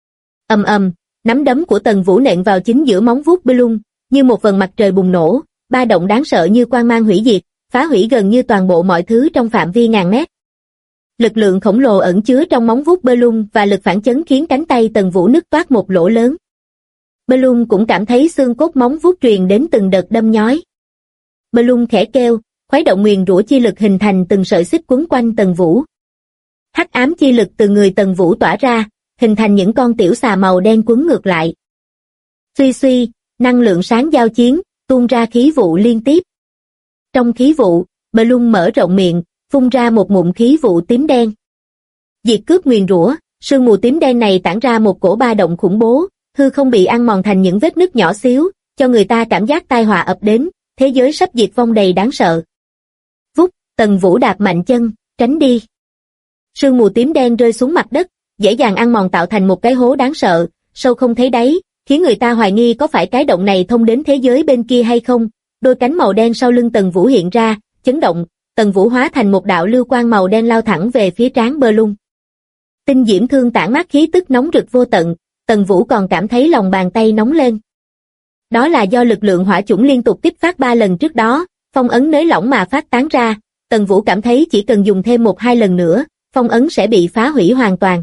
B: Nắm đấm của Tần Vũ nện vào chính giữa móng vuốt Belung, như một vầng mặt trời bùng nổ, ba động đáng sợ như quang mang hủy diệt, phá hủy gần như toàn bộ mọi thứ trong phạm vi ngàn mét. Lực lượng khổng lồ ẩn chứa trong móng vuốt Belung và lực phản chấn khiến cánh tay Tần Vũ nứt toát một lỗ lớn. Belung cũng cảm thấy xương cốt móng vuốt truyền đến từng đợt đâm nhói. Belung khẽ kêu, khuấy động nguyền rủa chi lực hình thành từng sợi xích quấn quanh Tần Vũ. Hắc ám chi lực từ người Tần Vũ tỏa ra, hình thành những con tiểu xà màu đen quấn ngược lại. Suy suy, năng lượng sáng giao chiến, tuôn ra khí vụ liên tiếp. Trong khí vụ, Belung mở rộng miệng, phun ra một ngụm khí vụ tím đen. Diệt cướp nguyền rủa, sương mù tím đen này tản ra một cổ ba động khủng bố, hư không bị ăn mòn thành những vết nứt nhỏ xíu, cho người ta cảm giác tai họa ập đến, thế giới sắp diệt vong đầy đáng sợ. Vút, Tần Vũ đạp mạnh chân, tránh đi. Sương mù tím đen rơi xuống mặt đất, dễ dàng ăn mòn tạo thành một cái hố đáng sợ, sâu không thấy đáy, khiến người ta hoài nghi có phải cái động này thông đến thế giới bên kia hay không. Đôi cánh màu đen sau lưng Tần Vũ hiện ra, chấn động, Tần Vũ hóa thành một đạo lưu quang màu đen lao thẳng về phía trán Belung. Tinh diễm thương tản mát khí tức nóng rực vô tận, Tần Vũ còn cảm thấy lòng bàn tay nóng lên. Đó là do lực lượng hỏa chủng liên tục kích phát 3 lần trước đó, phong ấn nới lỏng mà phát tán ra, Tần Vũ cảm thấy chỉ cần dùng thêm 1-2 lần nữa, phong ấn sẽ bị phá hủy hoàn toàn.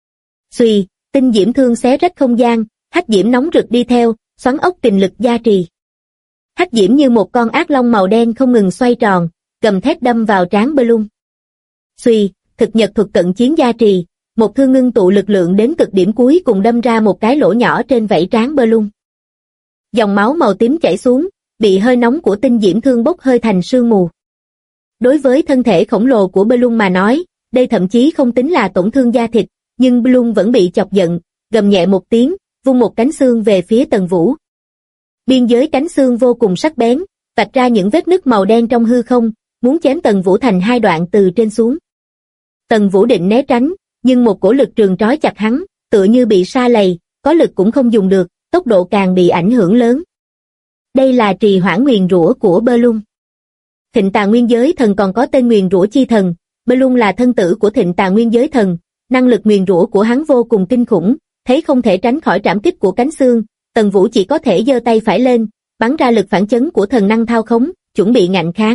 B: Xuy, tinh diễm thương xé rách không gian, hắc diễm nóng rực đi theo, xoắn ốc kình lực gia trì. Hắc diễm như một con ác long màu đen không ngừng xoay tròn, gầm thét đâm vào trán Bloom. Xuy, thực nhật thuật cận chiến gia trì, một thương ngưng tụ lực lượng đến cực điểm cuối cùng đâm ra một cái lỗ nhỏ trên vảy trán Bloom. Dòng máu màu tím chảy xuống, bị hơi nóng của tinh diễm thương bốc hơi thành sương mù. Đối với thân thể khổng lồ của Bloom mà nói, đây thậm chí không tính là tổn thương da thịt, nhưng Bloom vẫn bị chọc giận, gầm nhẹ một tiếng, vung một cánh xương về phía Tần Vũ. Biên giới cánh xương vô cùng sắc bén, vạch ra những vết nứt màu đen trong hư không, muốn chém Tần Vũ thành hai đoạn từ trên xuống. Tần Vũ định né tránh, nhưng một cổ lực trường trói chặt hắn, tựa như bị sa lầy, có lực cũng không dùng được, tốc độ càng bị ảnh hưởng lớn. Đây là trì hoãn nguyền rủa của Bloom. Thịnh Tà Nguyên Giới Thần còn có tên nguyền rủa chi thần, Bloom là thân tử của Thịnh Tà Nguyên Giới Thần, năng lực nguyền rủa của hắn vô cùng kinh khủng, thấy không thể tránh khỏi trảm kích của cánh xương, Tần Vũ chỉ có thể giơ tay phải lên, bắn ra lực phản chấn của thần năng thao khống, chuẩn bị ngạnh kháng.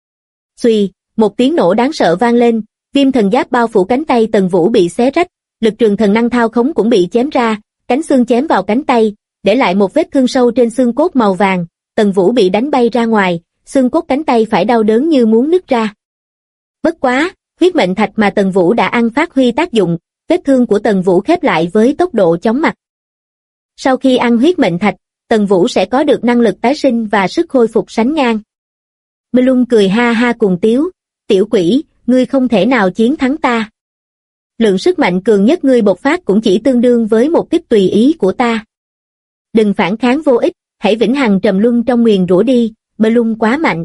B: Xuy, một tiếng nổ đáng sợ vang lên, viêm thần giáp bao phủ cánh tay Tần Vũ bị xé rách, lực trường thần năng thao khống cũng bị chém ra, cánh xương chém vào cánh tay, để lại một vết thương sâu trên xương cốt màu vàng, Tần Vũ bị đánh bay ra ngoài, xương cốt cánh tay phải đau đớn như muốn nứt ra. Bất quá, huyết mệnh thạch mà Tần Vũ đã ăn phát huy tác dụng, vết thương của Tần Vũ khép lại với tốc độ chóng mặt. Sau khi ăn huyết mệnh thạch, Tần Vũ sẽ có được năng lực tái sinh và sức khôi phục sánh ngang. Bloom cười ha ha cùng tiếu, tiểu quỷ, ngươi không thể nào chiến thắng ta. Lượng sức mạnh cường nhất ngươi bộc phát cũng chỉ tương đương với một kích tùy ý của ta. Đừng phản kháng vô ích, hãy vĩnh hằng trầm luân trong nguyền rủa đi, Bloom quá mạnh.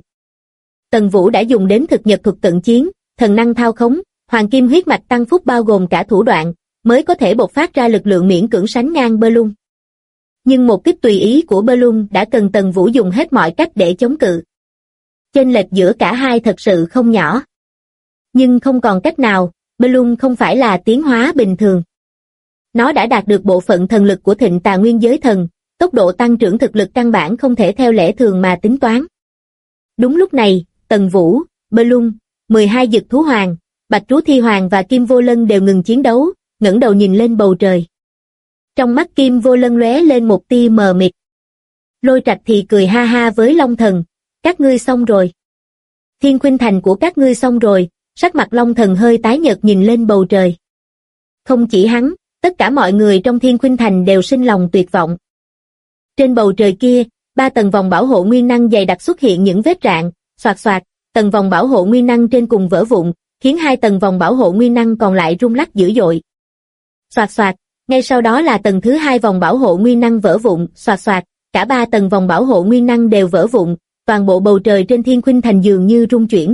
B: Tần Vũ đã dùng đến thực nhật thuật cận chiến, thần năng thao khống, hoàng kim huyết mạch tăng phúc bao gồm cả thủ đoạn, mới có thể bộc phát ra lực lượng miễn cưỡng sánh ngang Bloom. Nhưng một kích tùy ý của Bloom đã cần Tần Vũ dùng hết mọi cách để chống cự. Chênh lệch giữa cả hai thật sự không nhỏ. Nhưng không còn cách nào, Bloom không phải là tiến hóa bình thường. Nó đã đạt được bộ phận thần lực của Thịnh Tà Nguyên Giới Thần, tốc độ tăng trưởng thực lực căn bản không thể theo lẽ thường mà tính toán. Đúng lúc này, Tần Vũ, Bloom, 12 dực thú hoàng, Bạch Trú Thi Hoàng và Kim Vô Lân đều ngừng chiến đấu, ngẩng đầu nhìn lên bầu trời. Trong mắt Kim Vô Lân lóe lên một tia mờ mịt. Lôi Trạch thì cười ha ha với Long Thần, các ngươi xong rồi. Thiên Khuynh Thành của các ngươi xong rồi, sắc mặt Long Thần hơi tái nhợt nhìn lên bầu trời. Không chỉ hắn, tất cả mọi người trong Thiên Khuynh Thành đều sinh lòng tuyệt vọng. Trên bầu trời kia, 3 tầng vòng bảo hộ nguyên năng dày đặc xuất hiện những vết rạn, xoạt xoạt, tầng vòng bảo hộ nguyên năng trên cùng vỡ vụn, khiến 2 tầng vòng bảo hộ nguyên năng còn lại rung lắc dữ dội. Xoạt xoạt, ngay sau đó là tầng thứ 2 vòng bảo hộ nguyên năng vỡ vụn, xoạt xoạt, cả 3 tầng vòng bảo hộ nguyên năng đều vỡ vụn, toàn bộ bầu trời trên Thiên Khuynh Thành dường như rung chuyển.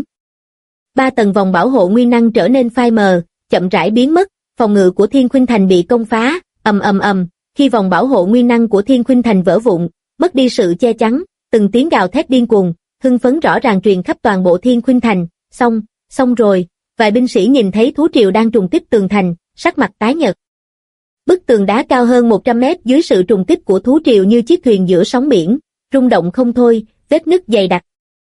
B: 3 tầng vòng bảo hộ nguyên năng trở nên phai mờ, chậm rãi biến mất, phòng ngự của Thiên Khuynh Thành bị công phá, ầm ầm ầm, khi vòng bảo hộ nguyên năng của Thiên Khuynh Thành vỡ vụn, mất đi sự che chắn, từng tiếng gào thét điên cuồng, hưng phấn rõ ràng truyền khắp toàn bộ Thiên Khuynh Thành, xong rồi, vài binh sĩ nhìn thấy thú triều đang trùng kích tường thành, sắc mặt tái nhợt. Bức tường đá cao hơn 100 mét dưới sự trùng kích của thú triều như chiếc thuyền giữa sóng biển, rung động không thôi, vết nứt dày đặc.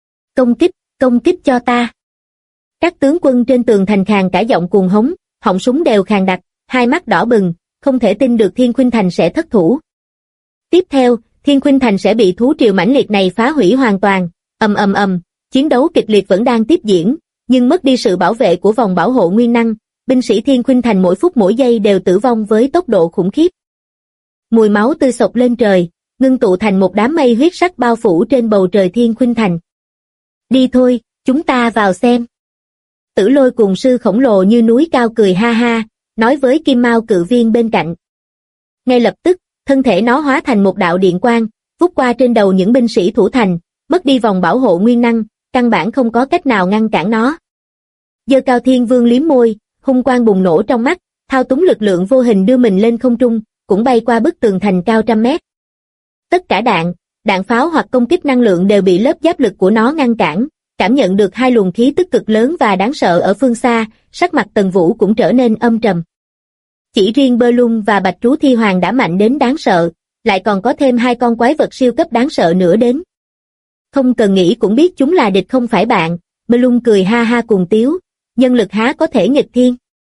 B: Công kích cho ta. Các tướng quân trên tường thành khàn cả giọng cuồng hống, họng súng đều khàn đặc, hai mắt đỏ bừng, không thể tin được Thiên Khuynh Thành sẽ thất thủ. Tiếp theo, Thiên Khuynh Thành sẽ bị thú triều mãnh liệt này phá hủy hoàn toàn, ầm, chiến đấu kịch liệt vẫn đang tiếp diễn, nhưng mất đi sự bảo vệ của vòng bảo hộ nguyên năng, binh sĩ Thiên Khuynh Thành mỗi phút mỗi giây đều tử vong với tốc độ khủng khiếp. Mùi máu tươi sộc lên trời, ngưng tụ thành một đám mây huyết sắc bao phủ trên bầu trời Thiên Khuynh Thành. Đi thôi, chúng ta vào xem. Tử Lôi cùng sư khổng lồ như núi cao cười ha ha, nói với Kim Mao cự viên bên cạnh. Ngay lập tức, thân thể nó hóa thành một đạo điện quang, vút qua trên đầu những binh sĩ thủ thành, mất đi vòng bảo hộ nguyên năng, căn bản không có cách nào ngăn cản nó. Giơ Cao Thiên Vương liếm môi, hung quang bùng nổ trong mắt, thao túng lực lượng vô hình đưa mình lên không trung, cũng bay qua bức tường thành cao trăm mét. Tất cả đạn pháo hoặc công kích năng lượng đều bị lớp giáp lực của nó ngăn cản, cảm nhận được hai luồng khí tức cực lớn và đáng sợ ở phương xa, sắc mặt Tần Vũ cũng trở nên âm trầm. Chỉ riêng Bloom và Bạch Trú Thi Hoàng đã mạnh đến đáng sợ, lại còn có thêm 2 con quái vật siêu cấp đáng sợ nữa đến. Không cần nghĩ cũng biết chúng là địch không phải bạn, Bloom cười ha ha cùng tiếu, nhân lực há có thể nghịch thiên.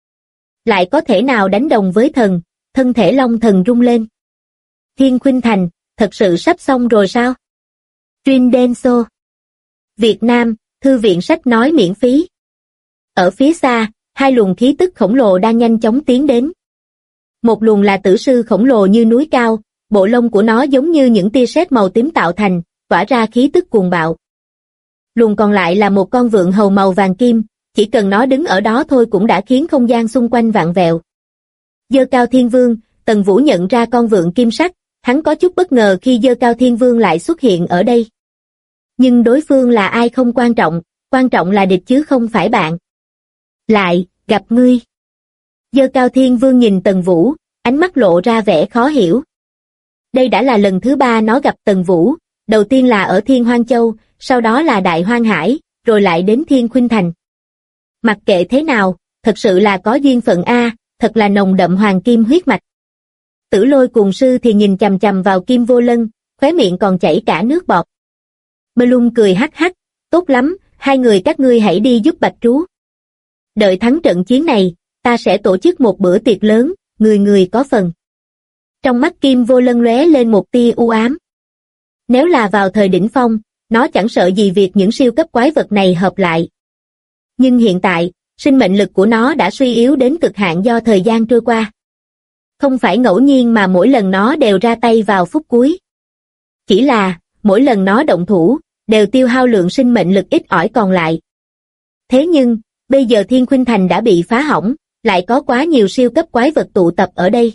B: Lại có thể nào đánh đồng với thần, thân thể Long Thần rung lên. Thiên Khuynh Thành, thật sự sắp xong rồi sao? Truyện Denso. Việt Nam, thư viện sách nói miễn phí. Ở phía xa, hai luồng khí tức khổng lồ đang nhanh chóng tiến đến. Một luồng là tử sư khổng lồ như núi cao, bộ lông của nó giống như những tia sét màu tím tạo thành, tỏa ra khí tức cuồng bạo. Luồng còn lại là một con vượn hầu màu vàng kim, chỉ cần nó đứng ở đó thôi cũng đã khiến không gian xung quanh vặn vẹo. Dơ Cao Thiên Vương, Tần Vũ nhận ra con vượn kim sắc, hắn có chút bất ngờ khi Dơ Cao Thiên Vương lại xuất hiện ở đây. Nhưng đối phương là ai không quan trọng là địch chứ không phải bạn. Lại, gặp ngươi. Dơ Cao Thiên Vương nhìn Tần Vũ, ánh mắt lộ ra vẻ khó hiểu. Đây đã là lần thứ 3 nó gặp Tần Vũ, đầu tiên là ở Thiên Hoang Châu, sau đó là Đại Hoang Hải, rồi lại đến Thiên Khuynh Thành. Mặc kệ thế nào, thật sự là có duyên phận a, thật là nồng đậm hoàng kim huyết mạch. Tử Lôi Cuồng Sư thì nhìn chằm chằm vào Kim Vô Lân, khóe miệng còn chảy cả nước bọt. Melung cười hắc hắc, tốt lắm, hai người các ngươi hãy đi giúp Bạch Trú. Đợi thắng trận chiến này, ta sẽ tổ chức một bữa tiệc lớn, người người có phần. Trong mắt Kim Vô Lân lóe lên một tia u ám. Nếu là vào thời đỉnh phong, nó chẳng sợ gì việc những siêu cấp quái vật này hợp lại. Nhưng hiện tại, sinh mệnh lực của nó đã suy yếu đến cực hạn do thời gian trôi qua. Không phải ngẫu nhiên mà mỗi lần nó đều ra tay vào phút cuối. Chỉ là, mỗi lần nó động thủ, đều tiêu hao lượng sinh mệnh lực ít ỏi còn lại. Thế nhưng, bây giờ Thiên Khuynh Thành đã bị phá hỏng, lại có quá nhiều siêu cấp quái vật tụ tập ở đây.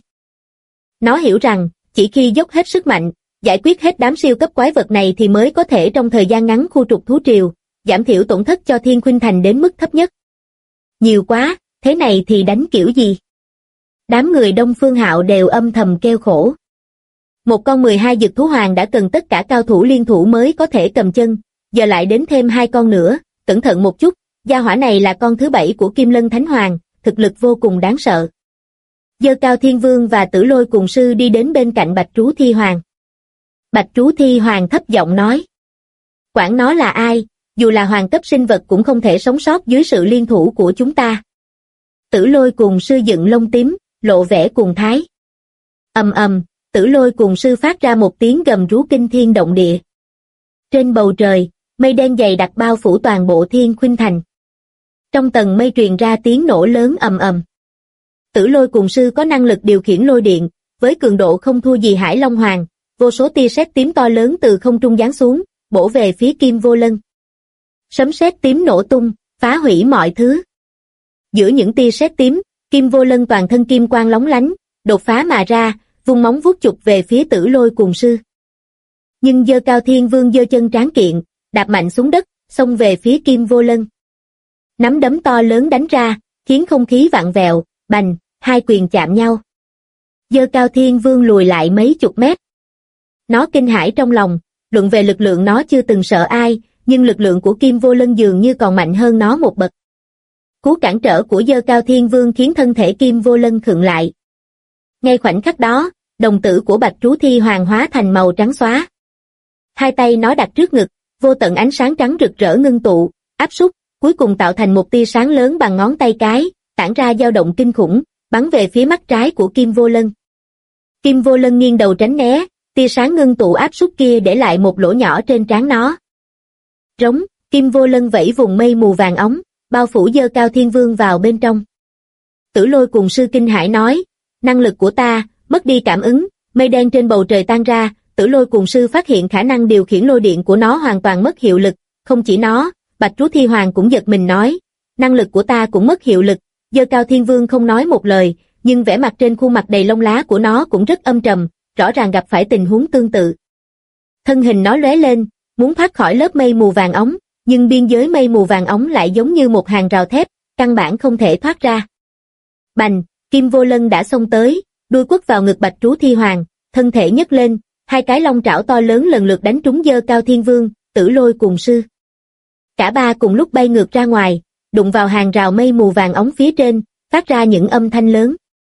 B: Nó hiểu rằng, chỉ khi dốc hết sức mạnh, giải quyết hết đám siêu cấp quái vật này thì mới có thể trong thời gian ngắn khu trục thú triều, giảm thiểu tổn thất cho Thiên Khuynh Thành đến mức thấp nhất. Nhiều quá, thế này thì đánh kiểu gì? Đám người Đông Phương Hạo đều âm thầm kêu khổ. Một con 12 dực thú hoàng đã cần tất cả cao thủ liên thủ mới có thể cầm chân, giờ lại đến thêm 2 con nữa, cẩn thận một chút, gia hỏa này là con thứ 7 của Kim Lân Thánh Hoàng, thực lực vô cùng đáng sợ. Dơ Cao Thiên Vương và Tử Lôi Cuồng Sư đi đến bên cạnh Bạch Trú Thi Hoàng. Bạch Trú Thi Hoàng thấp giọng nói. Quản nó là ai, dù là hoàng cấp sinh vật cũng không thể sống sót dưới sự liên thủ của chúng ta. Tử Lôi Cuồng Sư dựng lông tím, lộ vẻ cuồng thái. Ầm ầm, Tử Lôi Cuồng Sư phát ra một tiếng gầm rú kinh thiên động địa. Trên bầu trời, mây đen dày đặc bao phủ toàn bộ Thiên Khuynh Thành. Trong tầng mây truyền ra tiếng nổ lớn ầm ầm. Tử Lôi Cuồng Sư có năng lực điều khiển lôi điện, với cường độ không thua gì Hải Long Hoàng, vô số tia sét tím to lớn từ không trung giáng xuống, bổ về phía Kim Vô Lân. Sấm sét tím nổ tung, phá hủy mọi thứ. Giữa những tia sét tím, Kim Vô Lân toàn thân kim quang lóng lánh, đột phá mà ra, vung móng vuốt chụp về phía Tử Lôi Cuồng Sư. Nhưng Dơ Cao Thiên Vương giơ chân tráng kiện, đạp mạnh xuống đất, xông về phía Kim Vô Lân. Nắm đấm to lớn đánh ra, khiến không khí vặn vẹo, bành, hai quyền chạm nhau. Dơ Cao Thiên Vương lùi lại mấy chục mét. Nó kinh hãi trong lòng, luận về lực lượng nó chưa từng sợ ai, nhưng lực lượng của Kim Vô Lân dường như còn mạnh hơn nó một bậc. Cú cản trở của Dơ Cao Thiên Vương khiến thân thể Kim Vô Lân khựng lại. Ngay khoảnh khắc đó, đồng tử của Bạch Trú Thi Hoàng hóa thành màu trắng xóa. Hai tay nó đặt trước ngực, vô tận ánh sáng trắng rực rỡ ngưng tụ, áp xúc, cuối cùng tạo thành một tia sáng lớn bằng ngón tay cái, tản ra dao động kinh khủng, bắn về phía mắt trái của Kim Vô Lân. Kim Vô Lân nghiêng đầu tránh né, tia sáng ngưng tụ áp xúc kia để lại một lỗ nhỏ trên trán nó. Rống, Kim Vô Lân vẫy vùng mây mù vàng óng, bao phủ Dơ Cao Thiên Vương vào bên trong. Tử Lôi Cuồng Sư kinh hãi nói, năng lực của ta, mất đi cảm ứng, mây đen trên bầu trời tan ra, Tử Lôi Cuồng Sư phát hiện khả năng điều khiển lôi điện của nó hoàn toàn mất hiệu lực, không chỉ nó, Bạch Trú Thi Hoàng cũng giật mình nói, năng lực của ta cũng mất hiệu lực. Dơ Cao Thiên Vương không nói một lời, nhưng vẻ mặt trên khuôn mặt đầy lông lá của nó cũng rất âm trầm, rõ ràng gặp phải tình huống tương tự. Thân hình nó lóe lên, muốn thoát khỏi lớp mây mù vàng óng, nhưng biên giới mây mù vàng óng lại giống như một hàng rào thép, căn bản không thể thoát ra. Bành, Kim Vô Lân đã xông tới, đuôi quất vào ngực Bạch Trú Thi Hoàng, thân thể nhấc lên, hai cái long trảo to lớn lần lượt đánh trúng Dơ Cao Thiên Vương, Tử Lôi Cuồng Sư. Cả ba cùng lúc bay ngược ra ngoài, đụng vào hàng rào mây mù vàng óng phía trên, phát ra những âm thanh lớn.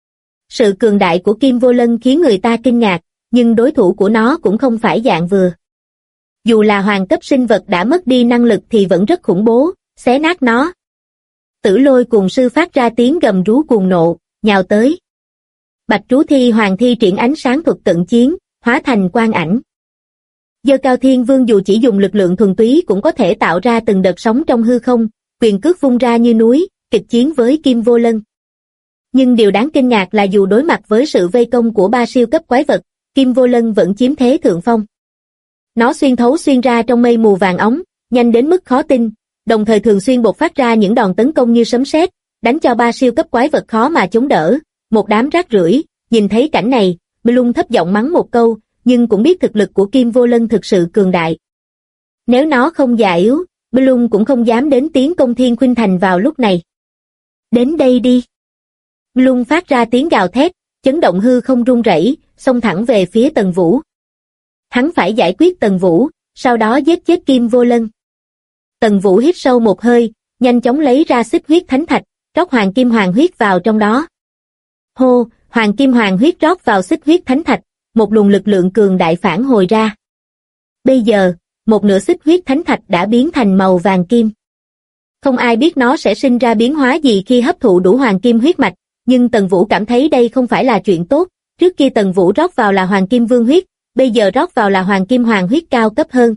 B: Sự cường đại của Kim Vô Lân khiến người ta kinh ngạc, nhưng đối thủ của nó cũng không phải dạng vừa. Dù là hoàng cấp sinh vật đã mất đi năng lực thì vẫn rất khủng bố, xé nát nó. Tử Lôi cùng sư phát ra tiếng gầm rú cuồng nộ, nhào tới. Bạch Trú Thi Hoàng thi triển ánh sáng thuật cận chiến, hóa thành quang ảnh. Giơ Cao Thiên Vương dù chỉ dùng lực lượng thuần túy cũng có thể tạo ra từng đợt sóng trong hư không, quyền cước vung ra như núi, kịch chiến với Kim Vô Lân. Nhưng điều đáng kinh ngạc là dù đối mặt với sự vây công của 3 siêu cấp quái vật, Kim Vô Lân vẫn chiếm thế thượng phong. Nó xuyên thấu xuyên ra trong mây mù vàng óng, nhanh đến mức khó tin, đồng thời thường xuyên bộc phát ra những đòn tấn công như sấm sét, đánh cho 3 siêu cấp quái vật khó mà chống đỡ. Một đám rác rưởi. Nhìn thấy cảnh này, Bloom thấp giọng mắng một câu, nhưng cũng biết thực lực của Kim Vô Lân thực sự cường đại. Nếu nó không già yếu, Bloom cũng không dám đến tiến công Thiên Khuynh Thành vào lúc này. Đến đây đi. Bloom phát ra tiếng gào thét, chấn động hư không rung rẩy, xông thẳng về phía Tần Vũ. Hắn phải giải quyết Tần Vũ, sau đó giết chết Kim Vô Lân. Tần Vũ hít sâu một hơi, nhanh chóng lấy ra xích huyết thánh thạch, rót hoàng kim hoàng huyết vào trong đó. Hô, hoàng kim hoàng huyết rót vào xích huyết thánh thạch, một luồng lực lượng cường đại phản hồi ra. Bây giờ, một nửa xích huyết thánh thạch đã biến thành màu vàng kim. Không ai biết nó sẽ sinh ra biến hóa gì khi hấp thụ đủ hoàng kim huyết mạch, nhưng Tần Vũ cảm thấy đây không phải là chuyện tốt. Trước kia Tần Vũ rót vào là hoàng kim vương huyết, bây giờ rót vào là hoàng kim hoàng huyết cao cấp hơn.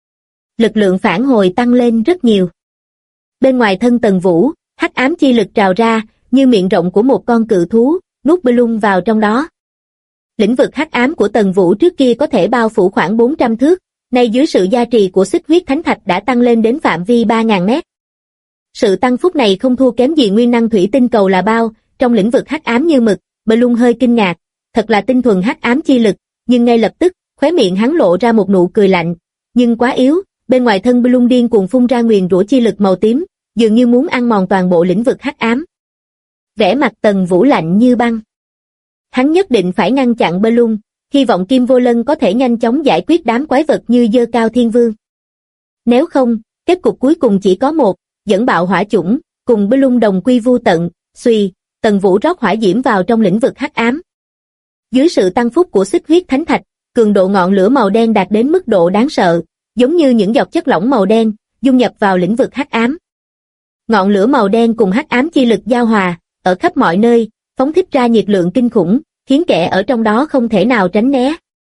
B: Lực lượng phản hồi tăng lên rất nhiều. Bên ngoài thân Tần Vũ, hắc ám chi lực trào ra, như miệng rộng của một con cự thú, nuốt Bloom vào trong đó. Lĩnh vực hắc ám của Tần Vũ trước kia có thể bao phủ khoảng 400 thước, nay dưới sự gia trì của xích huyết thánh thạch đã tăng lên đến phạm vi 3.000 mét. Sự tăng phúc này không thua kém gì nguyên năng thủy tinh cầu là bao, trong lĩnh vực hắc ám như mực. Bloom hơi kinh ngạc, thật là tinh thuần hắc ám chi lực, nhưng ngay lập tức, khóe miệng hắn lộ ra một nụ cười lạnh, nhưng quá yếu. Bên ngoài thân Bloom điên cuồng phun ra nguyền rủa chi lực màu tím, dường như muốn ăn mòn toàn bộ lĩnh vực hắc ám. Vẻ mặt Tần Vũ lạnh như băng. Hắn nhất định phải ngăn chặn Bloom, hy vọng Kim Vô Lân có thể nhanh chóng giải quyết đám quái vật như Giơ Cao Thiên Vương. Nếu không, kết cục cuối cùng chỉ có một, dẫn bạo hỏa chủng, cùng Bloom đồng quy vu tận. Xuy, Tần Vũ rót hỏa diễm vào trong lĩnh vực hắc ám. Dưới sự tăng phúc của xích huyết thánh thạch, cường độ ngọn lửa màu đen đạt đến mức độ đáng sợ, giống như những giọt chất lỏng màu đen, dung nhập vào lĩnh vực hắc ám. Ngọn lửa màu đen cùng hắc ám chi lực giao hòa, ở khắp mọi nơi, phóng thích ra nhiệt lượng kinh khủng, khiến kẻ ở trong đó không thể nào tránh né.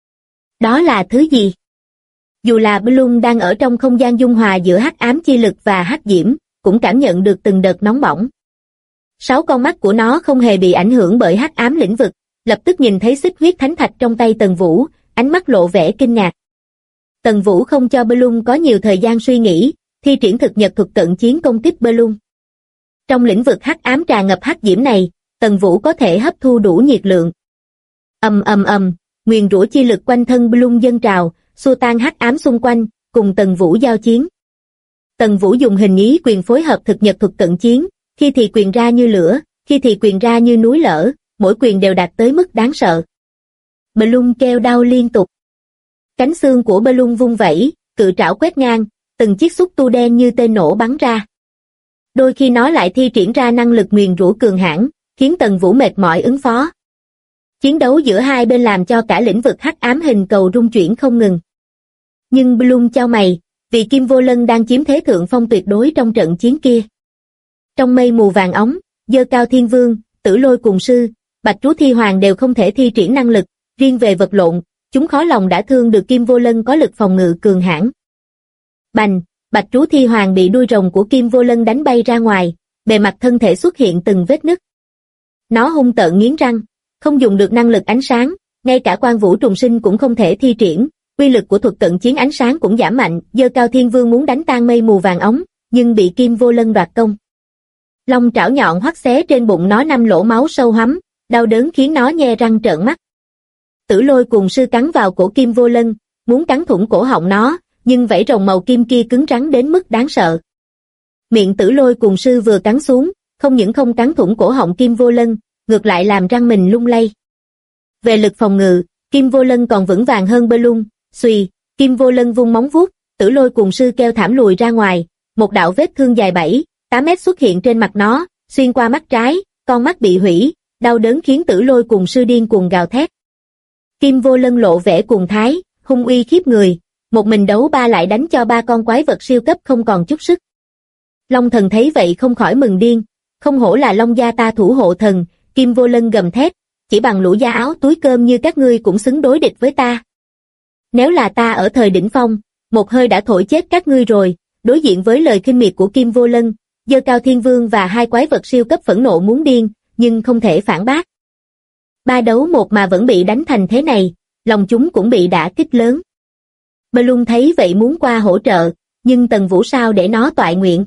B: Đó là thứ gì? Dù là Bloom đang ở trong không gian dung hòa giữa hắc ám chi lực và hắc diễm, cũng cảm nhận được từng đợt nóng bỏng. 6 con mắt của nó không hề bị ảnh hưởng bởi hắc ám lĩnh vực, lập tức nhìn thấy xích huyết thánh thạch trong tay Tần Vũ, ánh mắt lộ vẻ kinh ngạc. Tần Vũ không cho Bloom có nhiều thời gian suy nghĩ, thi triển thực nhật thuật cận chiến công kích Bloom. Trong lĩnh vực hắc ám tràn ngập hắc diễm này, Tần Vũ có thể hấp thu đủ nhiệt lượng. Ầm ầm ầm, nguyền rủa chi lực quanh thân Bloom dâng trào, xua tan hắc ám xung quanh, cùng Tần Vũ giao chiến. Tần Vũ dùng hình ý quyền phối hợp thực nhật thuật cận chiến, khi thì quyền ra như lửa, khi thì quyền ra như núi lở, mỗi quyền đều đạt tới mức đáng sợ. Bloom kêu đau liên tục. Cánh xương của Bloom vung vẩy, cự trảo quét ngang, từng chiếc xúc tu đen như tên nổ bắn ra. Đôi khi nó lại thi triển ra năng lực nguyền rủa cường hãn, khiến Tần Vũ mệt mỏi ứng phó. Chiến đấu giữa hai bên làm cho cả lĩnh vực hắc ám hình cầu rung chuyển không ngừng. Nhưng Bloom chau mày, vì Kim Vô Lân đang chiếm thế thượng phong tuyệt đối trong trận chiến kia. Trong mây mù vàng óng, Giơ Cao Thiên Vương, Tử Lôi cùng sư, Bạch Trú Thi Hoàng đều không thể thi triển năng lực, riêng về vật lộn, chúng khó lòng đã thương được Kim Vô Lân có lực phòng ngự cường hãn. Bành, Bạch Trú Thi Hoàng bị đuôi rồng của Kim Vô Lân đánh bay ra ngoài, bề mặt thân thể xuất hiện từng vết nứt. Nó hung tợn nghiến răng, không dùng được năng lực ánh sáng, ngay cả Quan Vũ Trùng Sinh cũng không thể thi triển, uy lực của thuật cận chiến ánh sáng cũng giảm mạnh. Giơ Cao Thiên Vương muốn đánh tan mây mù vàng óng, nhưng bị Kim Vô Lân đoạt công. Long trảo nhọn hoắt xé trên bụng nó 5 lỗ máu sâu hoắm, đau đớn khiến nó nhe răng trợn mắt. Tử Lôi cùng sư cắn vào cổ Kim Vô Lân, muốn cắn thủng cổ họng nó, nhưng vảy rồng màu kim kia cứng rắn đến mức đáng sợ. Miệng Tử Lôi cùng sư vừa cắn xuống, không những không cắn thủng cổ họng Kim Vô Lân, ngược lại làm răng mình lung lay. Về lực phòng ngự, Kim Vô Lân còn vững vàng hơn Bloom. Xuy, Kim Vô Lân vung móng vuốt, Tử Lôi cùng sư kêu thảm lùi ra ngoài, một đạo vết thương dài 7-8 mét xuất hiện trên mặt nó, xuyên qua mắt trái, con mắt bị hủy, đau đớn khiến Tử Lôi cùng sư điên cuồng gào thét. Kim Vô Lân lộ vẻ cuồng thái, hung uy khiếp người, một mình đấu ba lại đánh cho 3 con quái vật siêu cấp không còn chút sức. Long thần thấy vậy không khỏi mừng điên, không hổ là Long gia ta thủ hộ thần. Kim Vô Lân gầm thét, chỉ bằng lũ da áo túi cơm như các ngươi cũng xứng đối địch với ta. Nếu là ta ở thời đỉnh phong, một hơi đã thổi chết các ngươi rồi. Đối diện với lời khinh miệt của Kim Vô Lân, Giơ Cao Thiên Vương và hai quái vật siêu cấp phẫn nộ muốn điên, nhưng không thể phản bác. 3 đấu 1 mà vẫn bị đánh thành thế này, lòng chúng cũng bị đả kích lớn. Balloon thấy vậy muốn qua hỗ trợ, nhưng Tần Vũ sao để nó toại nguyện.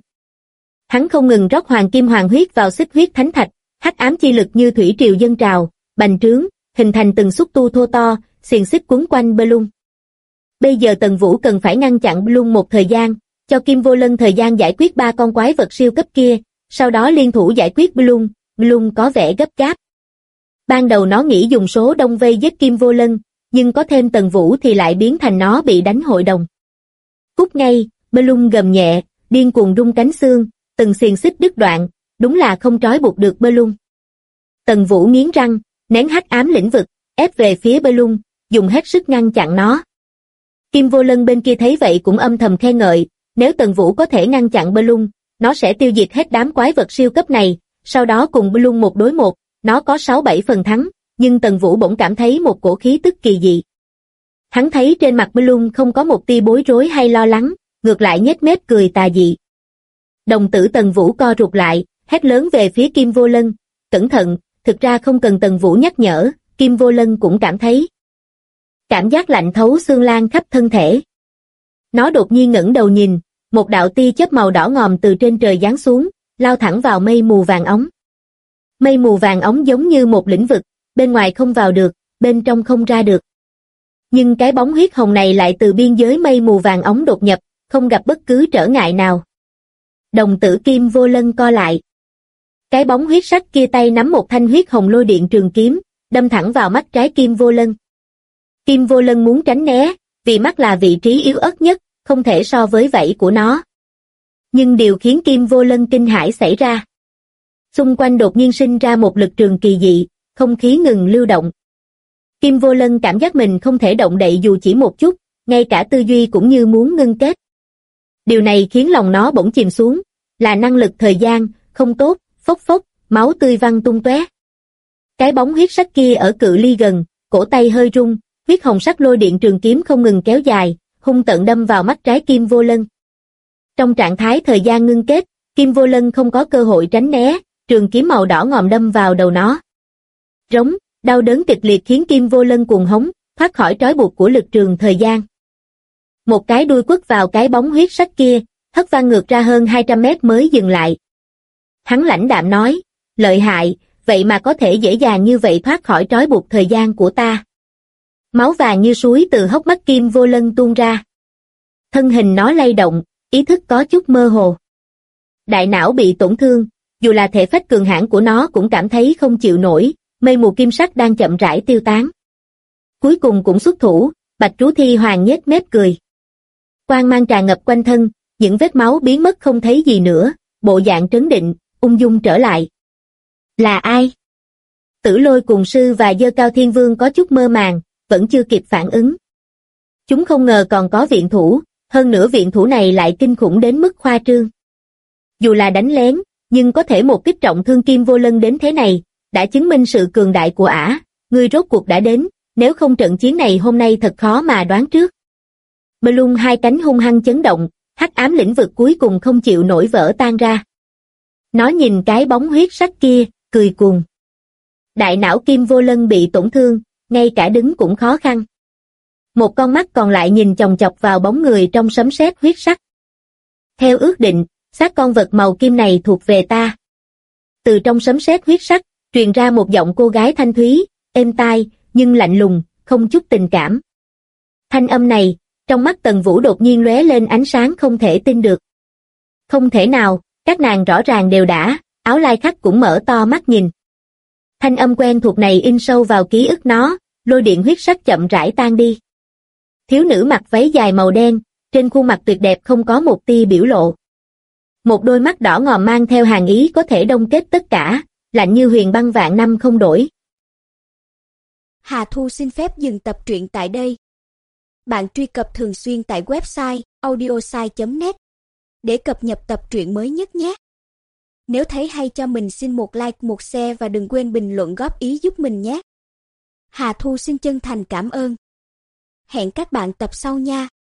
B: Hắn không ngừng rót hoàng kim hoàng huyết vào xích huyết thánh thạch, hắc ám chi lực như thủy triều dâng trào, bành trướng, hình thành từng xúc tu thô to, xiềng xích quấn quanh Balloon. Bây giờ Tần Vũ cần phải ngăn chặn Balloon một thời gian, cho Kim Vô Lân thời gian giải quyết 3 con quái vật siêu cấp kia, sau đó liên thủ giải quyết Balloon. Balloon có vẻ gấp gáp. Ban đầu nó nghĩ dùng số đông vây giết Kim Vô Lân, nhưng có thêm Tần Vũ thì lại biến thành nó bị đánh hội đồng. Cút ngay, Balloon gầm nhẹ, điên cuồng rung cánh xương, từng xiềng xích đứt đoạn, đúng là không trói buộc được Balloon. Tần Vũ nghiến răng, nén hắc ám lĩnh vực, ép về phía Balloon, dùng hết sức ngăn chặn nó. Kim Vô Lân bên kia thấy vậy cũng âm thầm khen ngợi, nếu Tần Vũ có thể ngăn chặn Balloon, nó sẽ tiêu diệt hết đám quái vật siêu cấp này, sau đó cùng Balloon 1 đối 1, nó có 6-7 phần thắng, nhưng Tần Vũ bỗng cảm thấy một cổ khí tức kỳ dị. Hắn thấy trên mặt Balloon không có một tia bối rối hay lo lắng, ngược lại nhếch mép cười tà dị. Đồng tử Tần Vũ co rụt lại, hét lớn về phía Kim Vô Lân, cẩn thận, thực ra không cần Tần Vũ nhắc nhở, Kim Vô Lân cũng cảm thấy. Cảm giác lạnh thấu xương lan khắp thân thể. Nó đột nhiên ngẩng đầu nhìn, một đạo tia chớp màu đỏ ngòm từ trên trời giáng xuống, lao thẳng vào mây mù vàng óng. Mây mù vàng óng giống như một lĩnh vực, bên ngoài không vào được, bên trong không ra được. Nhưng cái bóng huyết hồng này lại từ biên giới mây mù vàng óng đột nhập, không gặp bất cứ trở ngại nào. Đồng tử Kim Vô Lân co lại. Cái bóng huyết sắc kia tay nắm một thanh huyết hồng lôi điện trường kiếm, đâm thẳng vào mắt trái Kim Vô Lân. Kim Vô Lân muốn tránh né, vì mắt là vị trí yếu ớt nhất, không thể so với vảy của nó. Nhưng điều khiến Kim Vô Lân kinh hãi xảy ra. Xung quanh đột nhiên sinh ra một lực trường kỳ dị, không khí ngừng lưu động. Kim Vô Lân cảm giác mình không thể động đậy dù chỉ một chút, ngay cả tư duy cũng như muốn ngưng kết. Điều này khiến lòng nó bỗng chìm xuống, là năng lực thời gian, không tốt, phốc phốc, máu tươi văng tung tóe. Cái bóng huyết sắc kia ở cự ly gần, cổ tay hơi rung, huyết hồng sắc lôi điện trường kiếm không ngừng kéo dài, hung tợn đâm vào mắt trái Kim Vô Lân. Trong trạng thái thời gian ngưng kết, Kim Vô Lân không có cơ hội tránh né, trường kiếm màu đỏ ngòm đâm vào đầu nó. Rống, đau đớn kịch liệt khiến Kim Vô Lân cuồng hống, thoát khỏi trói buộc của lực trường thời gian. Một cái đuôi quất vào cái bóng huyết sắc kia, hất văng ngược ra hơn 200 mét mới dừng lại. Hắn lãnh đạm nói, lợi hại, vậy mà có thể dễ dàng như vậy thoát khỏi trói buộc thời gian của ta. Máu vàng như suối từ hốc mắt Kim Vô Lân tuôn ra. Thân hình nó lay động, ý thức có chút mơ hồ. Đại não bị tổn thương, dù là thể phách cường hãn của nó cũng cảm thấy không chịu nổi, mây mù kim sắc đang chậm rãi tiêu tán. Cuối cùng cũng xuất thủ, Bạch Trú Thi Hoàng nhếch mép cười. Quang mang tràn ngập quanh thân, những vết máu biến mất không thấy gì nữa, bộ dạng trấn định, ung dung trở lại. Là ai? Tử Lôi cùng sư và Giơ Cao Thiên Vương có chút mơ màng, vẫn chưa kịp phản ứng. Chúng không ngờ còn có viện thủ, hơn nữa viện thủ này lại kinh khủng đến mức khoa trương. Dù là đánh lén, nhưng có thể một kích trọng thương Kim Vô Lân đến thế này, đã chứng minh sự cường đại của ả, ngươi rốt cuộc đã đến, nếu không trận chiến này hôm nay thật khó mà đoán trước. Balloon hai cánh hung hăng chấn động, hắc ám lĩnh vực cuối cùng không chịu nổi vỡ tan ra. Nó nhìn cái bóng huyết sắc kia, cười cuồng. Đại não Kim Vô Lân bị tổn thương, ngay cả đứng cũng khó khăn. Một con mắt còn lại nhìn chòng chọc vào bóng người trong sấm sét huyết sắc. Theo ước định, xác con vật màu kim này thuộc về ta. Từ trong sấm sét huyết sắc, truyền ra một giọng cô gái thanh thúy, êm tai, nhưng lạnh lùng, không chút tình cảm. Thanh âm này, trong mắt Tần Vũ đột nhiên lóe lên ánh sáng không thể tin được. Không thể nào, các nàng rõ ràng đều đã, Áo Lai Khắc cũng mở to mắt nhìn. Thanh âm quen thuộc này in sâu vào ký ức nó, lôi điện huyết sắc chậm rãi tan đi. Thiếu nữ mặc váy dài màu đen, trên khuôn mặt tuyệt đẹp không có một tia biểu lộ. Một đôi mắt đỏ ngòm mang theo hàn ý có thể đông kết tất cả, lạnh như huyền băng vạn năm không đổi.
C: Hà Thu xin phép dừng tập truyện tại đây. Bạn truy cập thường xuyên tại website audiosai.net để cập nhật tập truyện mới nhất nhé. Nếu thấy hay cho mình xin một like, một share và đừng quên bình luận góp ý giúp mình nhé. Hà Thu xin chân thành cảm ơn. Hẹn các bạn tập sau nha.